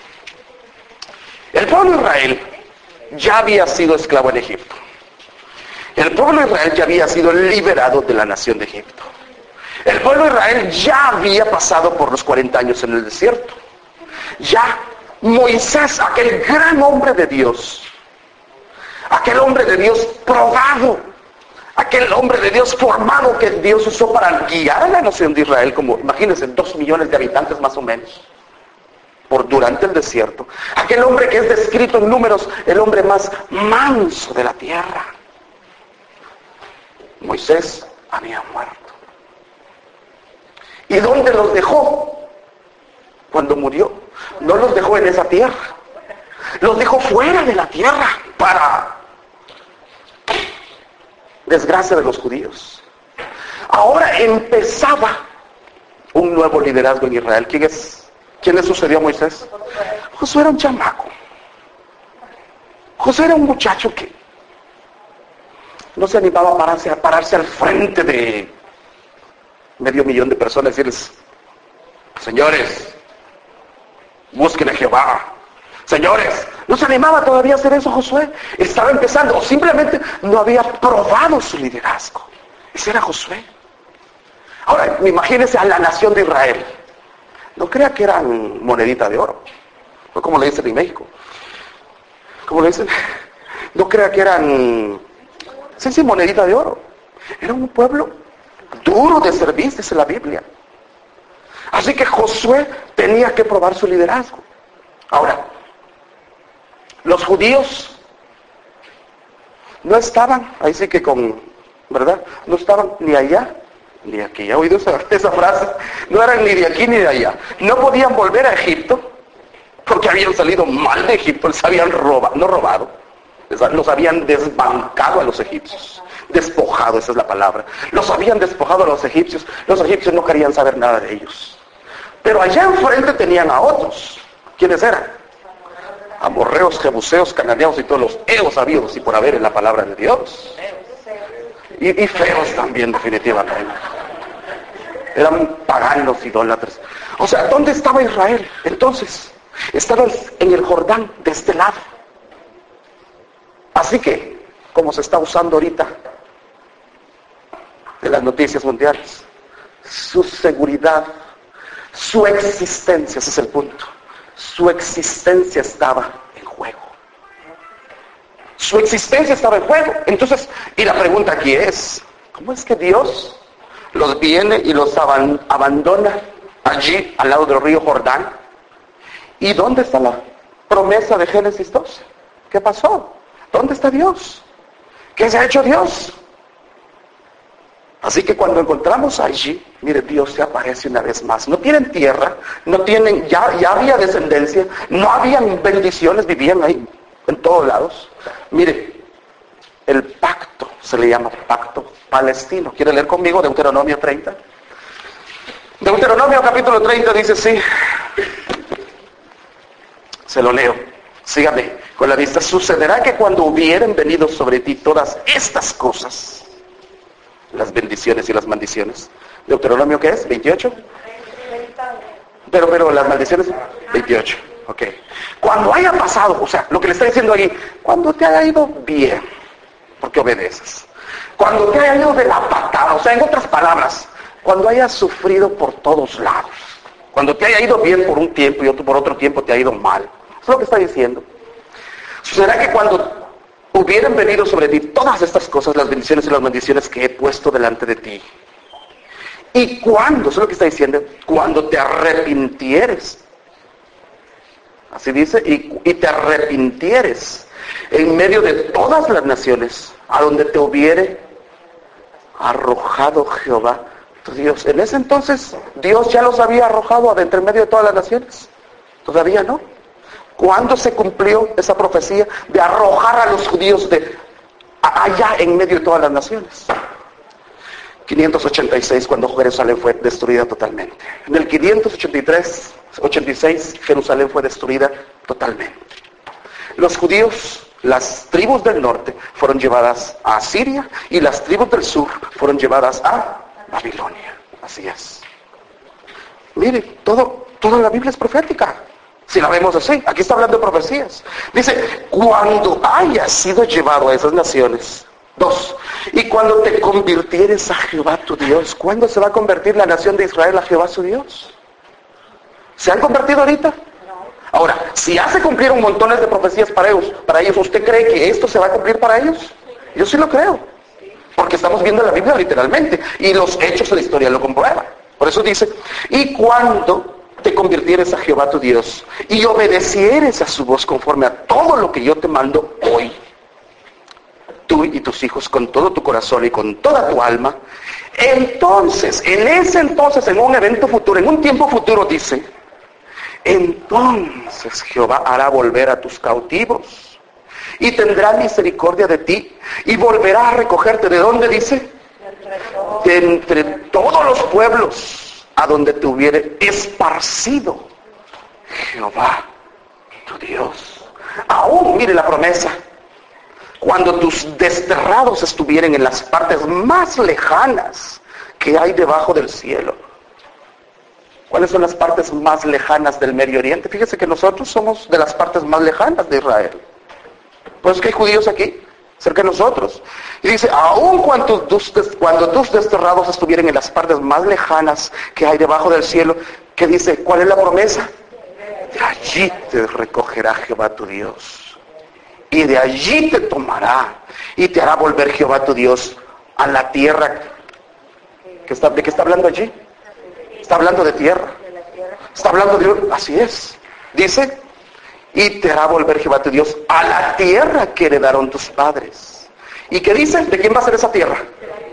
El pueblo de Israel ya había sido esclavo en Egipto. El pueblo de Israel ya había sido liberado de la nación de Egipto. El pueblo de Israel ya había pasado por los 40 años en el desierto. Ya Moisés, aquel gran hombre de Dios, aquel hombre de Dios probado, aquel hombre de Dios formado que Dios usó para guiar a la nación de Israel, como imagínense, 2 millones de habitantes más o menos, durante el desierto. Aquel hombre que es descrito en Números, el hombre más manso de la tierra. Moisés había muerto. ¿Y dónde los dejó? Cuando murió. No los dejó en esa tierra. Los dejó fuera de la tierra para desgracia de los judíos. Ahora empezaba un nuevo liderazgo en Israel. ¿Quién le sucedió a Moisés? Josué era un chamaco. Josué era un muchacho que no se animaba a pararse al frente de 500,000 de personas y decirles, señores, busquen a Jehová. Señores, no se animaba todavía a hacer eso Josué. Estaba empezando, o simplemente no había probado su liderazgo. Ese era Josué. Ahora, imagínense a la nación de Israel. No crea que eran monedita de oro. No como le dicen en México. Como le dicen, no crea que eran, sí, monedita de oro. Era un pueblo duro de servir, dice la Biblia. Así que Josué tenía que probar su liderazgo. Ahora, los judíos no estaban, ahí sí que ¿verdad? No estaban ni allá ni aquí. ¿Ha oído esa frase? No eran ni de aquí ni de allá. No podían volver a Egipto porque habían salido mal de Egipto, les habían robado, los habían desbancado a los egipcios. Despojado, esa es la palabra. Los habían despojado a los egipcios no querían saber nada de ellos. Pero allá enfrente tenían a otros. ¿Quiénes eran? Amorreos, jebuseos, cananeos y todos los eos habidos y por haber en la palabra de Dios. Y feos también, definitivamente. Eran paganos, idólatras. O sea, ¿dónde estaba Israel? Entonces, estaba en el Jordán, de este lado. Así que, como se está usando ahorita de las noticias mundiales, su seguridad, su existencia, ese es el punto, su existencia estaba en juego. Su existencia estaba en juego. Entonces, y la pregunta aquí es, ¿cómo es que Dios los viene y los abandona allí al lado del río Jordán? ¿Y dónde está la promesa de Génesis 12? ¿Qué pasó? ¿Dónde está Dios? ¿Qué se ha hecho Dios? Así que cuando encontramos allí, mire, Dios se aparece una vez más. No tienen tierra, no tienen, ya había descendencia, no habían bendiciones, vivían ahí, en todos lados. Mire, el pacto, se le llama pacto palestino. ¿Quiere leer conmigo Deuteronomio 30? Deuteronomio capítulo 30 dice así. Se lo leo. Sígame con la vista. Sucederá que cuando hubieren venido sobre ti todas estas cosas, las bendiciones y las maldiciones. ¿Deuteronomio qué es? ¿28? Pero las maldiciones, 28. Ok. Cuando haya pasado, o sea, lo que le está diciendo ahí, cuando te haya ido bien, porque obedeces. Cuando te haya ido de la patada, o sea, en otras palabras, cuando hayas sufrido por todos lados. Cuando te haya ido bien por un tiempo y por otro tiempo te ha ido mal. Eso es lo que está diciendo. Sucederá que cuando hubieran venido sobre ti todas estas cosas, las bendiciones y las maldiciones que he puesto delante de ti. Y cuando, eso es lo que está diciendo, cuando te arrepintieres. Así dice, y te arrepintieres en medio de todas las naciones, a donde te hubiere arrojado Jehová tu Dios. En ese entonces, Dios ya los había arrojado adentro en medio de todas las naciones. Todavía no. ¿Cuándo se cumplió esa profecía de arrojar a los judíos allá en medio de todas las naciones? 586, cuando Jerusalén fue destruida totalmente. En el 586, Jerusalén fue destruida totalmente. Los judíos, las tribus del norte, fueron llevadas a Asiria y las tribus del sur fueron llevadas a Babilonia. Así es. Mire, toda la Biblia es profética. Si la vemos así, aquí está hablando de profecías. Dice, cuando hayas sido llevado a esas naciones. 2. Y cuando te convirtieres a Jehová tu Dios. ¿Cuándo se va a convertir la nación de Israel a Jehová su Dios? ¿Se han convertido ahorita? Ahora, si ya se cumplieron montones de profecías para ellos, ¿usted cree que esto se va a cumplir para ellos? Yo sí lo creo. Porque estamos viendo la Biblia literalmente. Y los hechos de la historia lo comprueban. Por eso dice, y cuando te convirtieres a Jehová tu Dios y obedecieres a su voz conforme a todo lo que yo te mando hoy, tú y tus hijos con todo tu corazón y con toda tu alma, entonces, en un evento futuro, en un tiempo futuro dice, entonces Jehová hará volver a tus cautivos y tendrá misericordia de ti y volverá a recogerte. ¿De dónde dice? De entre todos los pueblos a donde te hubiere esparcido Jehová, tu Dios. Aún, mire la promesa, cuando tus desterrados estuvieren en las partes más lejanas que hay debajo del cielo. ¿Cuáles son las partes más lejanas del Medio Oriente? Fíjese que nosotros somos de las partes más lejanas de Israel. Pues que hay judíos aquí, cerca de nosotros. Y dice, aun cuando tus desterrados estuvieran en las partes más lejanas que hay debajo del cielo, ¿qué dice? ¿Cuál es la promesa? De allí te recogerá Jehová tu Dios. Y de allí te tomará y te hará volver Jehová tu Dios a la tierra ¿De qué está hablando allí? Está hablando de tierra. Está hablando de... Así es. Dice, y te hará volver Jehová tu Dios a la tierra que heredaron tus padres. ¿Y qué dice? ¿De quién va a ser esa tierra?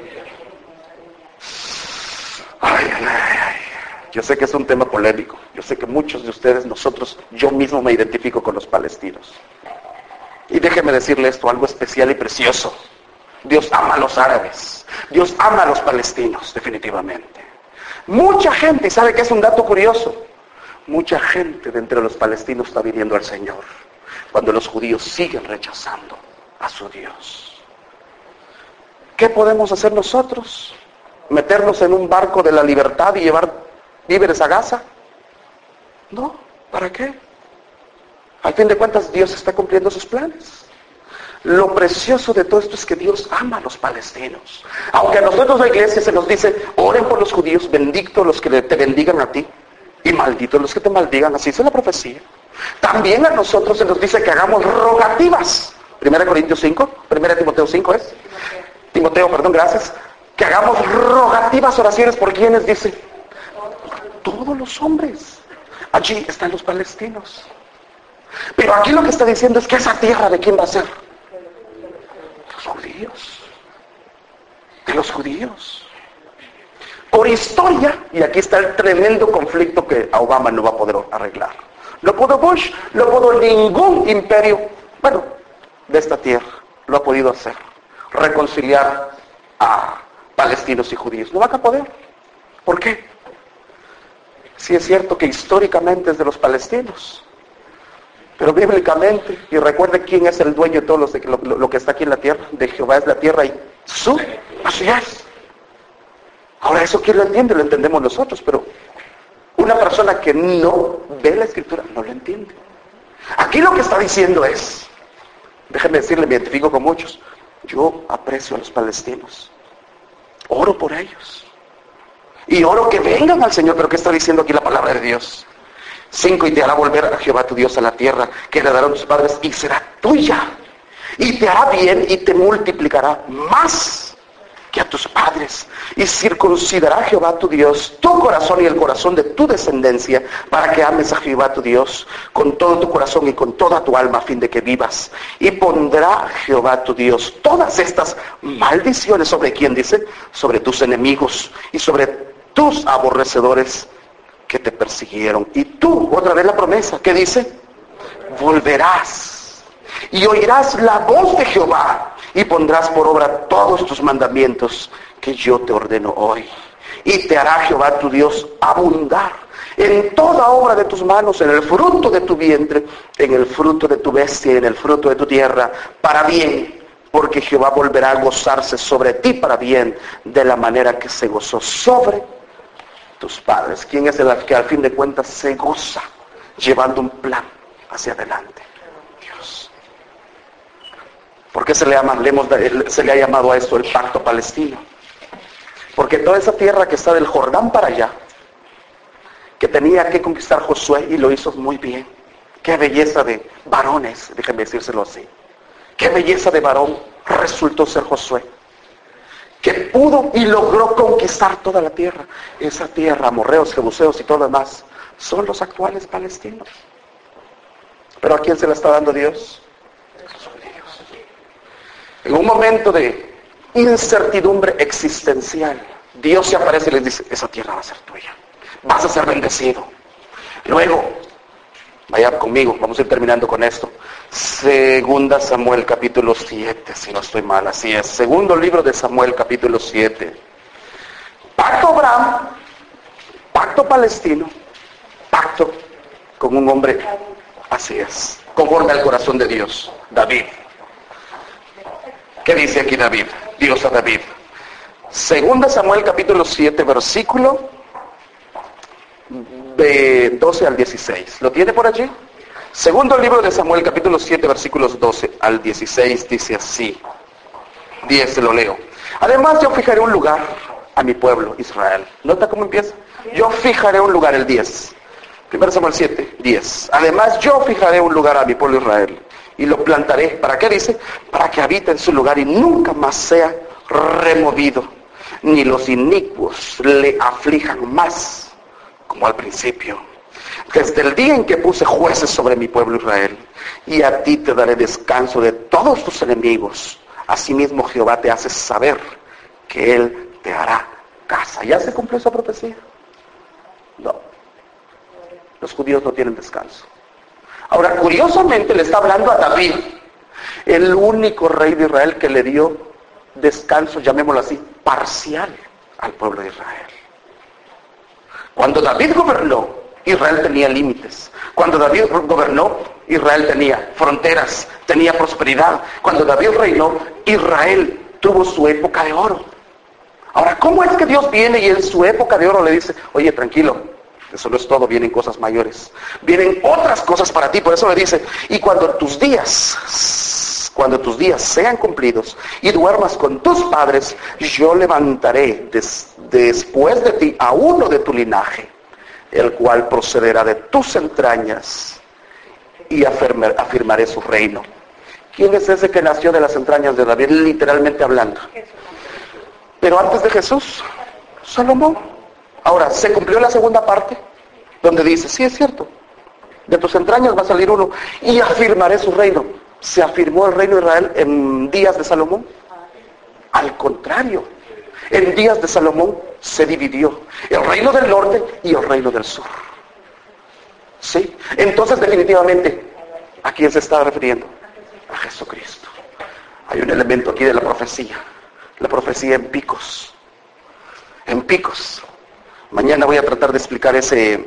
Ay. Yo sé que es un tema polémico. Yo sé que muchos de ustedes, nosotros, yo mismo me identifico con los palestinos. Y déjeme decirle esto, algo especial y precioso. Dios ama a los árabes. Dios ama a los palestinos, definitivamente. Mucha gente, ¿y sabe qué es un dato curioso? Mucha gente de entre los palestinos está viniendo al Señor, cuando los judíos siguen rechazando a su Dios. ¿Qué podemos hacer nosotros? ¿Meternos en un barco de la libertad y llevar víveres a Gaza? No, ¿para qué? Al fin de cuentas, Dios está cumpliendo sus planes. Lo precioso de todo esto es que Dios ama a los palestinos. Aunque a nosotros la iglesia se nos dice, oren por los judíos, bendictos los que te bendigan a ti, y malditos los que te maldigan, así es la profecía. También a nosotros se nos dice que hagamos rogativas. 1 Corintios 5, 1 Timoteo 5 es. Timoteo, perdón, gracias. Que hagamos rogativas, oraciones, ¿por quiénes? Dice, todos los hombres. Allí están los palestinos. Pero aquí lo que está diciendo es que esa tierra, ¿de quién va a ser? De los judíos. De los judíos. Por historia, y aquí está el tremendo conflicto que a Obama no va a poder arreglar. No pudo Bush, no pudo ningún imperio, bueno, de esta tierra, lo ha podido hacer. Reconciliar a palestinos y judíos. No van a poder. ¿Por qué? Sí es cierto que históricamente es de los palestinos, pero bíblicamente, y recuerde quién es el dueño de todo lo que está aquí en la tierra, de Jehová es la tierra y su, así es. Ahora eso quién lo entiende, lo entendemos nosotros, pero una persona que no ve la escritura no lo entiende. Aquí lo que está diciendo es, déjenme decirle, me identifico con muchos, yo aprecio a los palestinos, oro por ellos, y oro que vengan al Señor, pero ¿qué está diciendo aquí la palabra de Dios? 5, y te hará volver a Jehová tu Dios a la tierra que heredaron tus padres, y será tuya, y te hará bien, y te multiplicará más que a tus padres, y circuncidará Jehová tu Dios tu corazón y el corazón de tu descendencia, para que ames a Jehová tu Dios con todo tu corazón y con toda tu alma, a fin de que vivas. Y pondrá Jehová tu Dios todas estas maldiciones sobre quién, dice, sobre tus enemigos y sobre tus aborrecedores que te persiguieron. Y tú, otra vez la promesa, ¿qué dice? Volverás y oirás la voz de Jehová y pondrás por obra todos tus mandamientos que yo te ordeno hoy. Y te hará Jehová tu Dios abundar en toda obra de tus manos, en el fruto de tu vientre, en el fruto de tu bestia y en el fruto de tu tierra, para bien, porque Jehová volverá a gozarse sobre ti para bien, de la manera que se gozó sobre tus padres. ¿Quién es el que al fin de cuentas se goza llevando un plan hacia adelante? Dios. ¿Por qué se le ha llamado a esto el pacto palestino? Porque toda esa tierra que está del Jordán para allá, que tenía que conquistar Josué, y lo hizo muy bien. Qué belleza de varones, déjenme decírselo así. Qué belleza de varón resultó ser Josué, que pudo y logró conquistar toda la tierra. Esa tierra, amorreos, jebuseos y todo lo demás, son los actuales palestinos. ¿Pero a quién se la está dando Dios? A los judíos. En un momento de incertidumbre existencial, Dios se aparece y les dice, esa tierra va a ser tuya, vas a ser bendecido. Luego, vaya conmigo, vamos a ir terminando con esto. 2 Samuel capítulo 7, si no estoy mal, así es. Segundo libro de Samuel capítulo 7. Pacto Abraham, pacto palestino, pacto con un hombre, así es, conforme al corazón de Dios, David. ¿Qué dice aquí David? Dios a David. 2 Samuel capítulo 7, versículo de 12 al 16. ¿Lo tiene por allí? Segundo libro de Samuel, capítulo 7, versículos 12 al 16, dice así. 10, lo leo. Además yo fijaré un lugar a mi pueblo, Israel. ¿Nota cómo empieza? Yo fijaré un lugar, el 10. 1 Samuel 7, 10. Además yo fijaré un lugar a mi pueblo Israel. Y lo plantaré. ¿Para qué dice? Para que habite en su lugar y nunca más sea removido. ni los inicuos le aflijan más, como al principio. Desde el día en que puse jueces sobre mi pueblo Israel, y a ti te daré descanso de todos tus enemigos. Asimismo Jehová te hace saber que Él te hará casa. ¿Ya se cumplió esa profecía? No. Los judíos no tienen descanso. Ahora, curiosamente le está hablando a David, el único rey de Israel que le dio descanso, llamémoslo así, parcial al pueblo de Israel. Cuando David gobernó, Israel tenía límites. Cuando David gobernó, Israel tenía fronteras, tenía prosperidad. Cuando David reinó, Israel tuvo su época de oro. Ahora, ¿cómo es que Dios viene y en su época de oro le dice, oye, tranquilo, eso no es todo, vienen cosas mayores, vienen otras cosas para ti? Por eso le dice, y cuando tus días sean cumplidos y duermas con tus padres, yo levantaré después de ti a uno de tu linaje, el cual procederá de tus entrañas, y afirmaré su reino. ¿Quién es ese que nació de las entrañas de David, literalmente hablando? Pero antes de Jesús, Salomón. Ahora, ¿se cumplió la segunda parte? Donde dice, sí es cierto, de tus entrañas va a salir uno, y afirmaré su reino. ¿Se afirmó el reino de Israel en días de Salomón? Al contrario, en días de Salomón se dividió el reino del norte y el reino del sur. ¿Sí? Entonces, definitivamente, ¿a quién se está refiriendo? A Jesucristo. Hay un elemento aquí de la profecía en picos. En picos. Mañana voy a tratar de explicar esa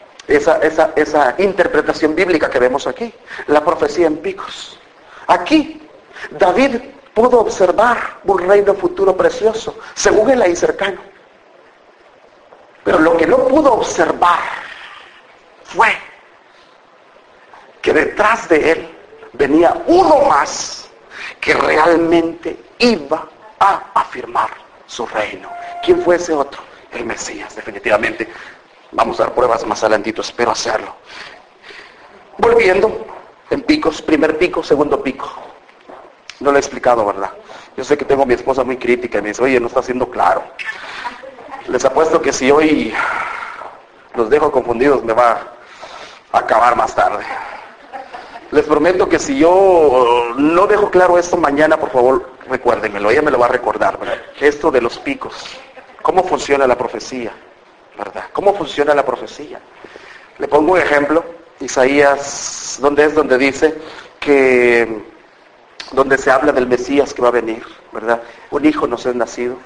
interpretación bíblica que vemos aquí. La profecía en picos. Aquí, David pudo observar un reino futuro precioso, según él ahí cercano. Pero lo que no pudo observar fue que detrás de él venía uno más que realmente iba a afirmar su reino. ¿Quién fue ese otro? El Mesías, definitivamente. Vamos a dar pruebas más adelantito, espero hacerlo. Volviendo, en picos, primer pico, segundo pico. No lo he explicado, ¿verdad? Yo sé que tengo a mi esposa muy crítica y me dice, oye, no está siendo claro. Les apuesto que si hoy los dejo confundidos me va a acabar más tarde. Les prometo que si yo no dejo claro esto mañana, por favor, recuérdenmelo. Ella me lo va a recordar, ¿verdad? Esto de los picos. ¿Cómo funciona la profecía? ¿Verdad? ¿Cómo funciona la profecía? Le pongo un ejemplo. Isaías, donde dice que, donde se habla del Mesías que va a venir, ¿verdad? Un hijo nos es nacido.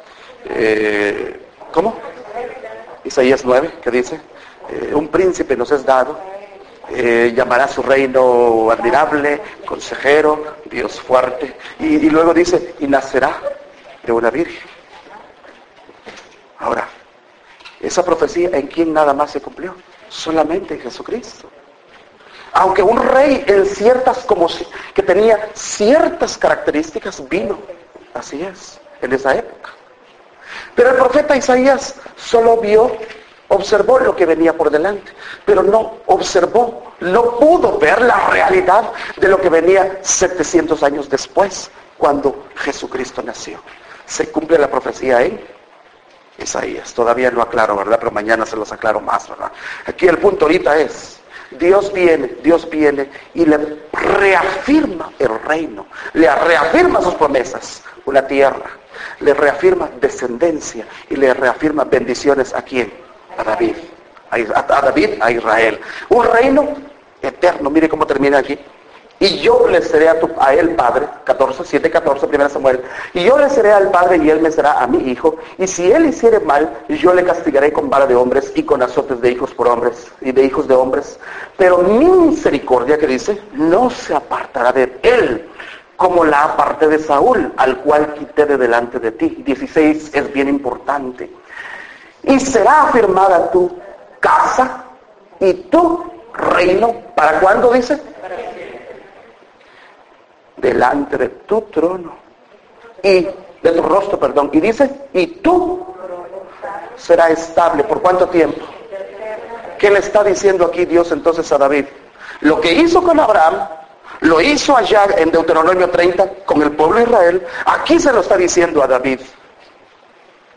¿Cómo? Isaías 9, que dice, un príncipe nos es dado, llamará su reino admirable, consejero, Dios fuerte, y luego dice, y nacerá de una virgen. Ahora, esa profecía, ¿en quién nada más se cumplió? Solamente en Jesucristo. Aunque un rey que tenía ciertas características vino, así es, en esa época. Pero el profeta Isaías solo observó lo que venía por delante, pero no pudo ver la realidad de lo que venía 700 años después, cuando Jesucristo nació. Se cumple la profecía en Isaías. Todavía no aclaro, ¿verdad? Pero mañana se los aclaro más, ¿verdad? Aquí el punto ahorita es, Dios viene y le reafirma el reino, le reafirma sus promesas, una tierra, le reafirma descendencia y le reafirma bendiciones. ¿A quién? A David. A Israel. Un reino eterno. Mire cómo termina aquí. Y yo le seré a él padre, 7:14, 1 Samuel. Y yo le seré al padre y él me será a mi hijo. Y si él hiciere mal, yo le castigaré con vara de hombres y con azotes de hijos por hombres y de hijos de hombres. Pero mi misericordia, que dice, no se apartará de él, como la aparté de Saúl, al cual quité de delante de ti. 16 es bien importante. Y será afirmada tu casa y tu reino. ¿Para cuándo dice? Delante de tu trono y de tu rostro, perdón. Y dice, y tú será estable. ¿Por cuánto tiempo? ¿Qué le está diciendo aquí Dios entonces a David? Lo que hizo con Abraham, lo hizo allá en Deuteronomio 30 con el pueblo de Israel. Aquí se lo está diciendo a David.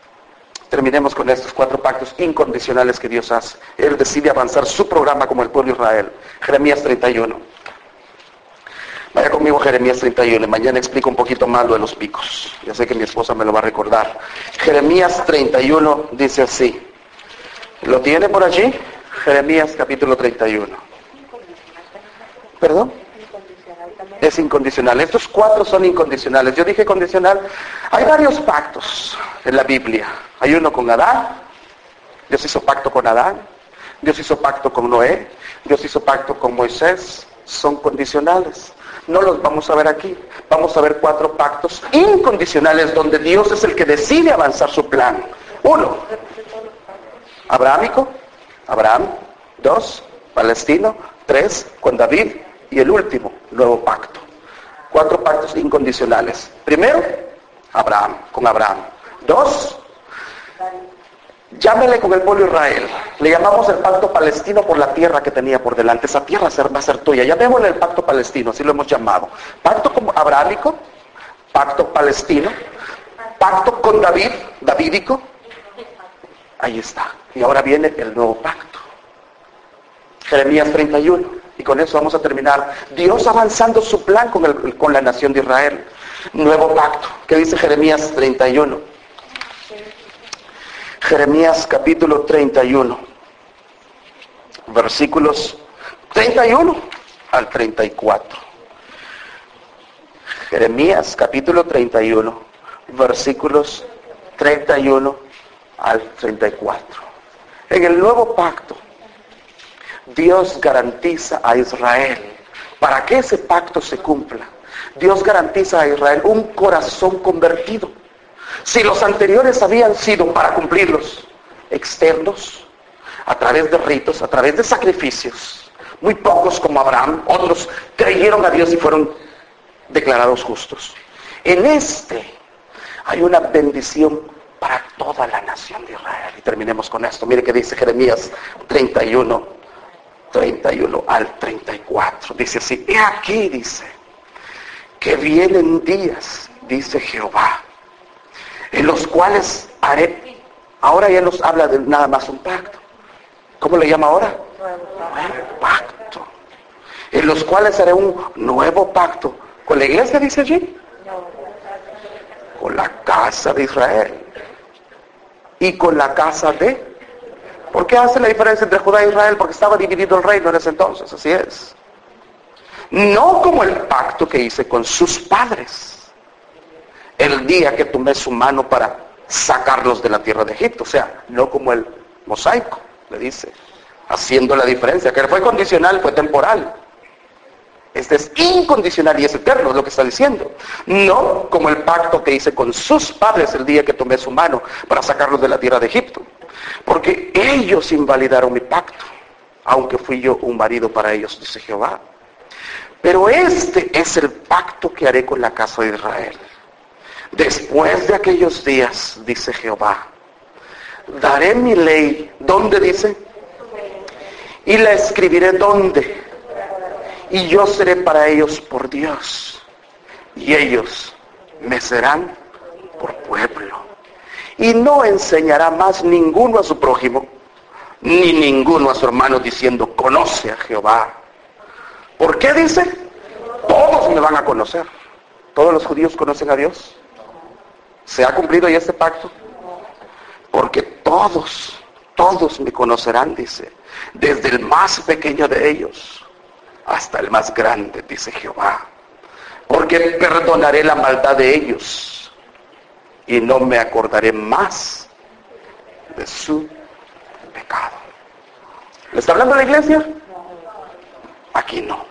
Terminemos con estos 4 pactos incondicionales que Dios hace. Él decide avanzar su programa como el pueblo de Israel. Jeremías 31. Vaya conmigo a Jeremías 31. Mañana explico un poquito más lo de los picos. Ya sé que mi esposa me lo va a recordar. Jeremías 31 dice así. ¿Lo tiene por allí? Jeremías capítulo 31. ¿Perdón? Es incondicional. Estos 4 son incondicionales. Yo dije condicional. Hay varios pactos en la Biblia. Hay uno con Adán. Dios hizo pacto con Adán. Dios hizo pacto con Noé. Dios hizo pacto con Moisés. Son condicionales. No los vamos a ver aquí. Vamos a ver 4 pactos incondicionales donde Dios es el que decide avanzar su plan. 1. Abrahámico. Abraham. 2. Palestino. 3. Con David. Y el último, nuevo pacto. 4 pactos incondicionales. Primero, Abraham, con Abraham. 2, llámele con el pueblo de Israel. Le llamamos el pacto palestino por la tierra que tenía por delante. Esa tierra va a ser tuya. Llamémosle el pacto palestino, así lo hemos llamado. Pacto con abrahámico, pacto palestino, pacto con David, davídico. Ahí está. Y ahora viene el nuevo pacto. Jeremías 31. Y con eso vamos a terminar. Dios avanzando su plan con la nación de Israel. Nuevo pacto. ¿Qué dice Jeremías 31? Jeremías capítulo 31. Versículos 31 al 34. Jeremías capítulo 31. Versículos 31 al 34. En el nuevo pacto, Dios garantiza a Israel, para que ese pacto se cumpla, Dios garantiza a Israel un corazón convertido. Si los anteriores habían sido para cumplirlos externos, a través de ritos, a través de sacrificios, muy pocos como Abraham, otros creyeron a Dios y fueron declarados justos. En este hay una bendición para toda la nación de Israel. Y terminemos con esto. Mire que dice Jeremías 31 al 34. Dice así, he aquí, dice, que vienen días, dice Jehová, en los cuales haré, ahora ya nos habla de nada más un pacto. ¿Cómo le llama ahora? Nuevo pacto. En los cuales haré un nuevo pacto. ¿Con la iglesia dice allí? Con la casa de Israel. Y con la casa de... ¿Por qué hace la diferencia entre Judá e Israel? Porque estaba dividido el reino en ese entonces, así es. No como el pacto que hice con sus padres, el día que tomé su mano para sacarlos de la tierra de Egipto. O sea, no como el mosaico, le dice, haciendo la diferencia, que fue condicional, fue temporal. Este es incondicional y es eterno, es lo que está diciendo. No como el pacto que hice con sus padres el día que tomé su mano para sacarlos de la tierra de Egipto. Porque ellos invalidaron mi pacto, aunque fui yo un marido para ellos, dice Jehová. Pero este es el pacto que haré con la casa de Israel. Después de aquellos días, dice Jehová, daré mi ley, ¿dónde dice? Y la escribiré ¿dónde? Y yo seré para ellos por Dios, y ellos me serán por pueblo. Y no enseñará más ninguno a su prójimo, ni ninguno a su hermano, diciendo, conoce a Jehová. ¿Por qué dice? Todos me van a conocer. ¿Todos los judíos conocen a Dios? ¿Se ha cumplido ya este pacto? Porque todos me conocerán, dice, desde el más pequeño de ellos hasta el más grande, dice Jehová. Porque perdonaré la maldad de ellos y no me acordaré más de su pecado. ¿Le está hablando la iglesia? Aquí no.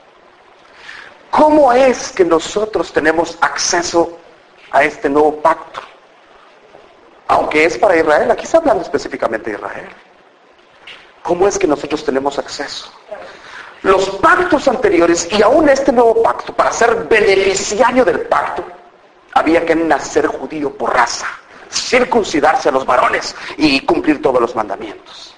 ¿Cómo es que nosotros tenemos acceso a este nuevo pacto? Aunque es para Israel, aquí está hablando específicamente de Israel. ¿Cómo es que nosotros tenemos acceso? Los pactos anteriores y aún este nuevo pacto, para ser beneficiario del pacto, había que nacer judío por raza, circuncidarse a los varones y cumplir todos los mandamientos.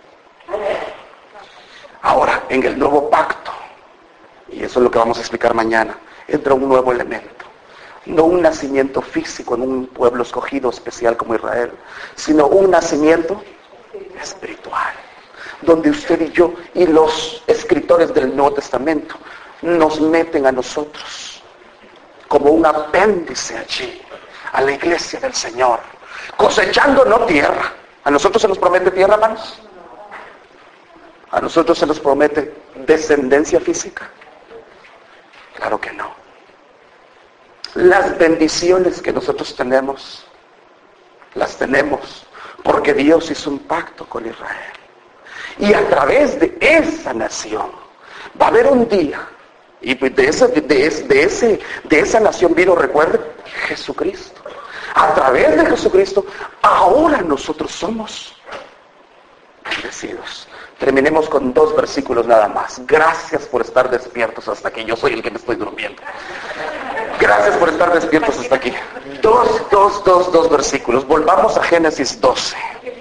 Ahora, en el nuevo pacto, y eso es lo que vamos a explicar mañana, entra un nuevo elemento. No un nacimiento físico en un pueblo escogido especial como Israel, sino un nacimiento espiritual, donde usted y yo y los escritores del Nuevo Testamento nos meten a nosotros como un apéndice allí, a la iglesia del Señor, cosechando no tierra. ¿A nosotros se nos promete tierra, hermanos? ¿A nosotros se nos promete descendencia física? Claro que no. Las bendiciones que nosotros tenemos, las tenemos porque Dios hizo un pacto con Israel. Y a través de esa nación va a haber un día, y de esa nación vino, recuerden, Jesucristo. A través de Jesucristo, ahora nosotros somos bendecidos. Terminemos con 2 versículos nada más. Gracias por estar despiertos hasta aquí. Yo soy el que me estoy durmiendo. Gracias por estar despiertos hasta aquí. Dos versículos. Volvamos a Génesis 12.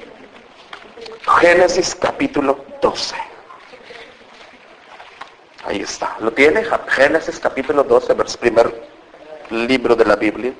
Génesis capítulo 12. Ahí está. ¿Lo tiene? Génesis capítulo 12, primer libro de la Biblia.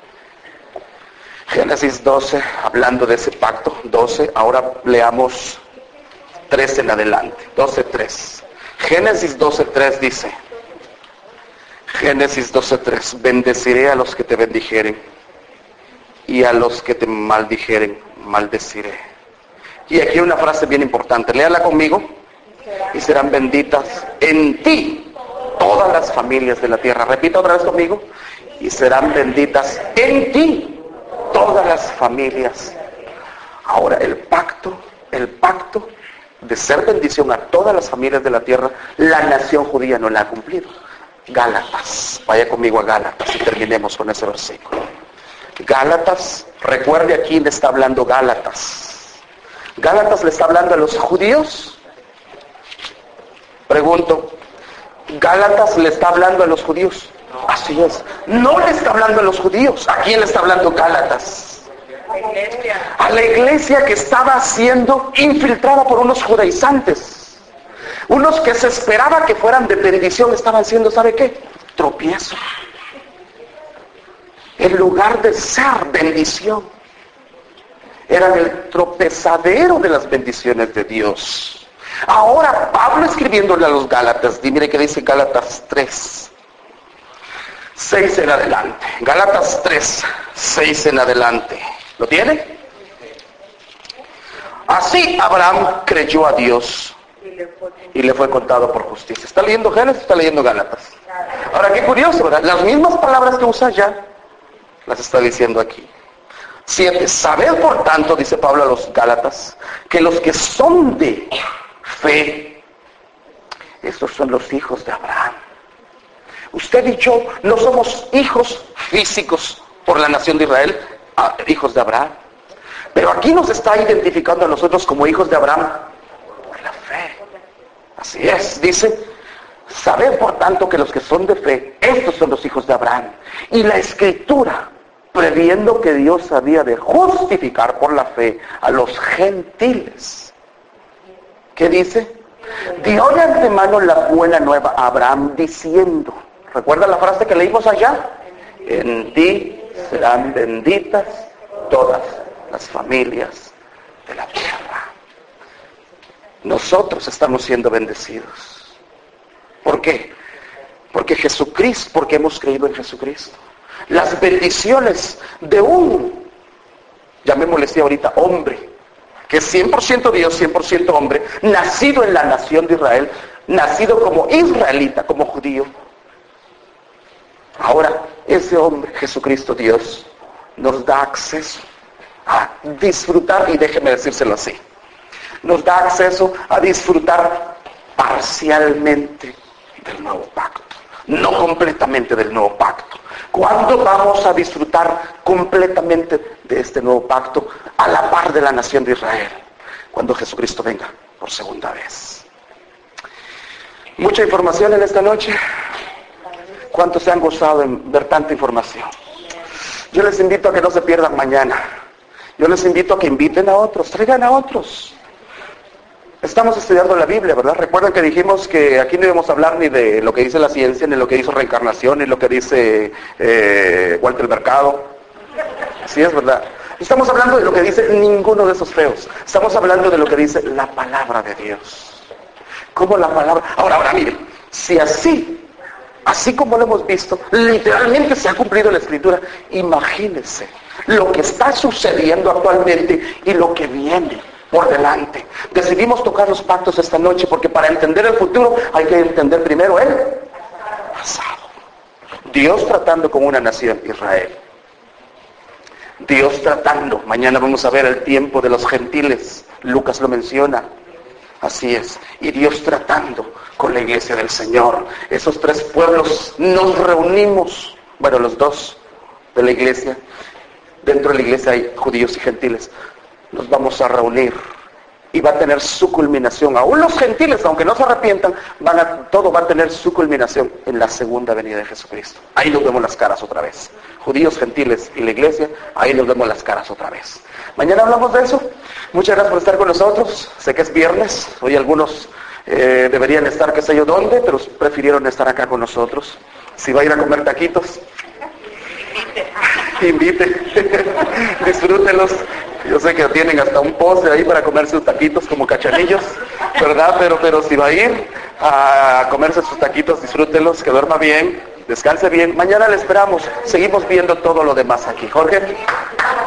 Génesis 12, hablando de ese pacto, 12. Ahora leamos 3 en adelante. 12:3. Génesis 12:3 dice. Génesis 12:3. Bendeciré a los que te bendijeren, y a los que te maldijeren, maldeciré. Y aquí una frase bien importante. Léala conmigo. Y serán benditas en ti todas las familias de la tierra. Repita otra vez conmigo. Y serán benditas en ti todas las familias. Ahora, el pacto de ser bendición a todas las familias de la tierra, la nación judía no la ha cumplido. Gálatas, vaya conmigo a Gálatas y terminemos con ese versículo. Gálatas, recuerde a quién le está hablando Gálatas. Gálatas le está hablando a los judíos. Pregunto, ¿Gálatas le está hablando a los judíos? Así es. No le está hablando a los judíos. ¿A quién le está hablando Gálatas? A la iglesia que estaba siendo infiltrada por unos judaizantes. Unos que se esperaba que fueran de bendición estaban siendo, ¿sabe qué? Tropiezo. En lugar de ser bendición, eran el tropezadero de las bendiciones de Dios. Ahora Pablo escribiéndole a los Gálatas, mire que dice Gálatas 3, 6 en adelante. Gálatas 3, 6 en adelante. ¿Lo tiene? Así Abraham creyó a Dios y le fue contado por justicia. ¿Está leyendo Génesis? ¿Está leyendo Gálatas? Ahora, qué curioso, ¿verdad? Las mismas palabras que usa allá, las está diciendo aquí. 7. Sabed por tanto, dice Pablo a los Gálatas, que los que son de fe, estos son los hijos de Abraham. Usted y yo no somos hijos físicos por la nación de Israel, hijos de Abraham. Pero aquí nos está identificando a nosotros como hijos de Abraham por la fe. Así es, dice, sabed por tanto que los que son de fe, estos son los hijos de Abraham. Y la Escritura, previendo que Dios había de justificar por la fe a los gentiles, ¿qué dice? Dio de antemano la buena nueva a Abraham diciendo, ¿recuerda la frase que leímos allá? En ti serán benditas todas las familias de la tierra. Nosotros estamos siendo bendecidos. ¿Por qué? Porque Jesucristo, porque hemos creído en Jesucristo. Las bendiciones de un, llamémosle así ahorita, hombre, que es 100% Dios, 100% hombre, nacido en la nación de Israel, nacido como israelita, como judío. Ahora, ese hombre, Jesucristo Dios, nos da acceso a disfrutar, y déjeme decírselo así, nos da acceso a disfrutar parcialmente del nuevo pacto, no completamente del nuevo pacto. ¿Cuándo vamos a disfrutar completamente de este nuevo pacto a la par de la nación de Israel? Cuando Jesucristo venga por segunda vez. Mucha información en esta noche. ¿Cuántos se han gozado en ver tanta información? Yo les invito a que no se pierdan mañana. Yo les invito a que inviten a otros, traigan a otros. Estamos estudiando la Biblia, ¿verdad? Recuerdan que dijimos que aquí no debemos hablar ni de lo que dice la ciencia, ni lo que dice reencarnación, ni lo que dice Walter Mercado. Sí, es verdad. Estamos hablando de lo que dice ninguno de esos feos. Estamos hablando de lo que dice la palabra de Dios. ¿Cómo la palabra? Ahora, miren, si así como lo hemos visto, literalmente se ha cumplido la Escritura, imagínense lo que está sucediendo actualmente y lo que viene por delante. Decidimos tocar los pactos esta noche porque para entender el futuro hay que entender primero el pasado. Dios tratando con una nación, Israel. Dios tratando, mañana vamos a ver el tiempo de los gentiles, Lucas lo menciona, así es, y Dios tratando con la iglesia del Señor. Esos tres pueblos nos reunimos, bueno, los dos de la iglesia, dentro de la iglesia hay judíos y gentiles, nos vamos a reunir y va a tener su culminación. Aún los gentiles, aunque no se arrepientan, todo va a tener su culminación en la segunda venida de Jesucristo. Ahí nos vemos las caras otra vez. Judíos, gentiles y la iglesia, ahí nos vemos las caras otra vez. Mañana hablamos de eso. Muchas gracias por estar con nosotros. Sé que es viernes, hoy algunos deberían estar qué sé yo dónde, pero prefirieron estar acá con nosotros. Si va a ir a comer taquitos, invite. Disfrútenlos. Yo sé que tienen hasta un postre ahí para comer sus taquitos como cachanillos, ¿verdad? Pero si va a ir a comerse sus taquitos, disfrútenlos, que duerma bien, descanse bien. Mañana le esperamos. Seguimos viendo todo lo demás aquí. Jorge.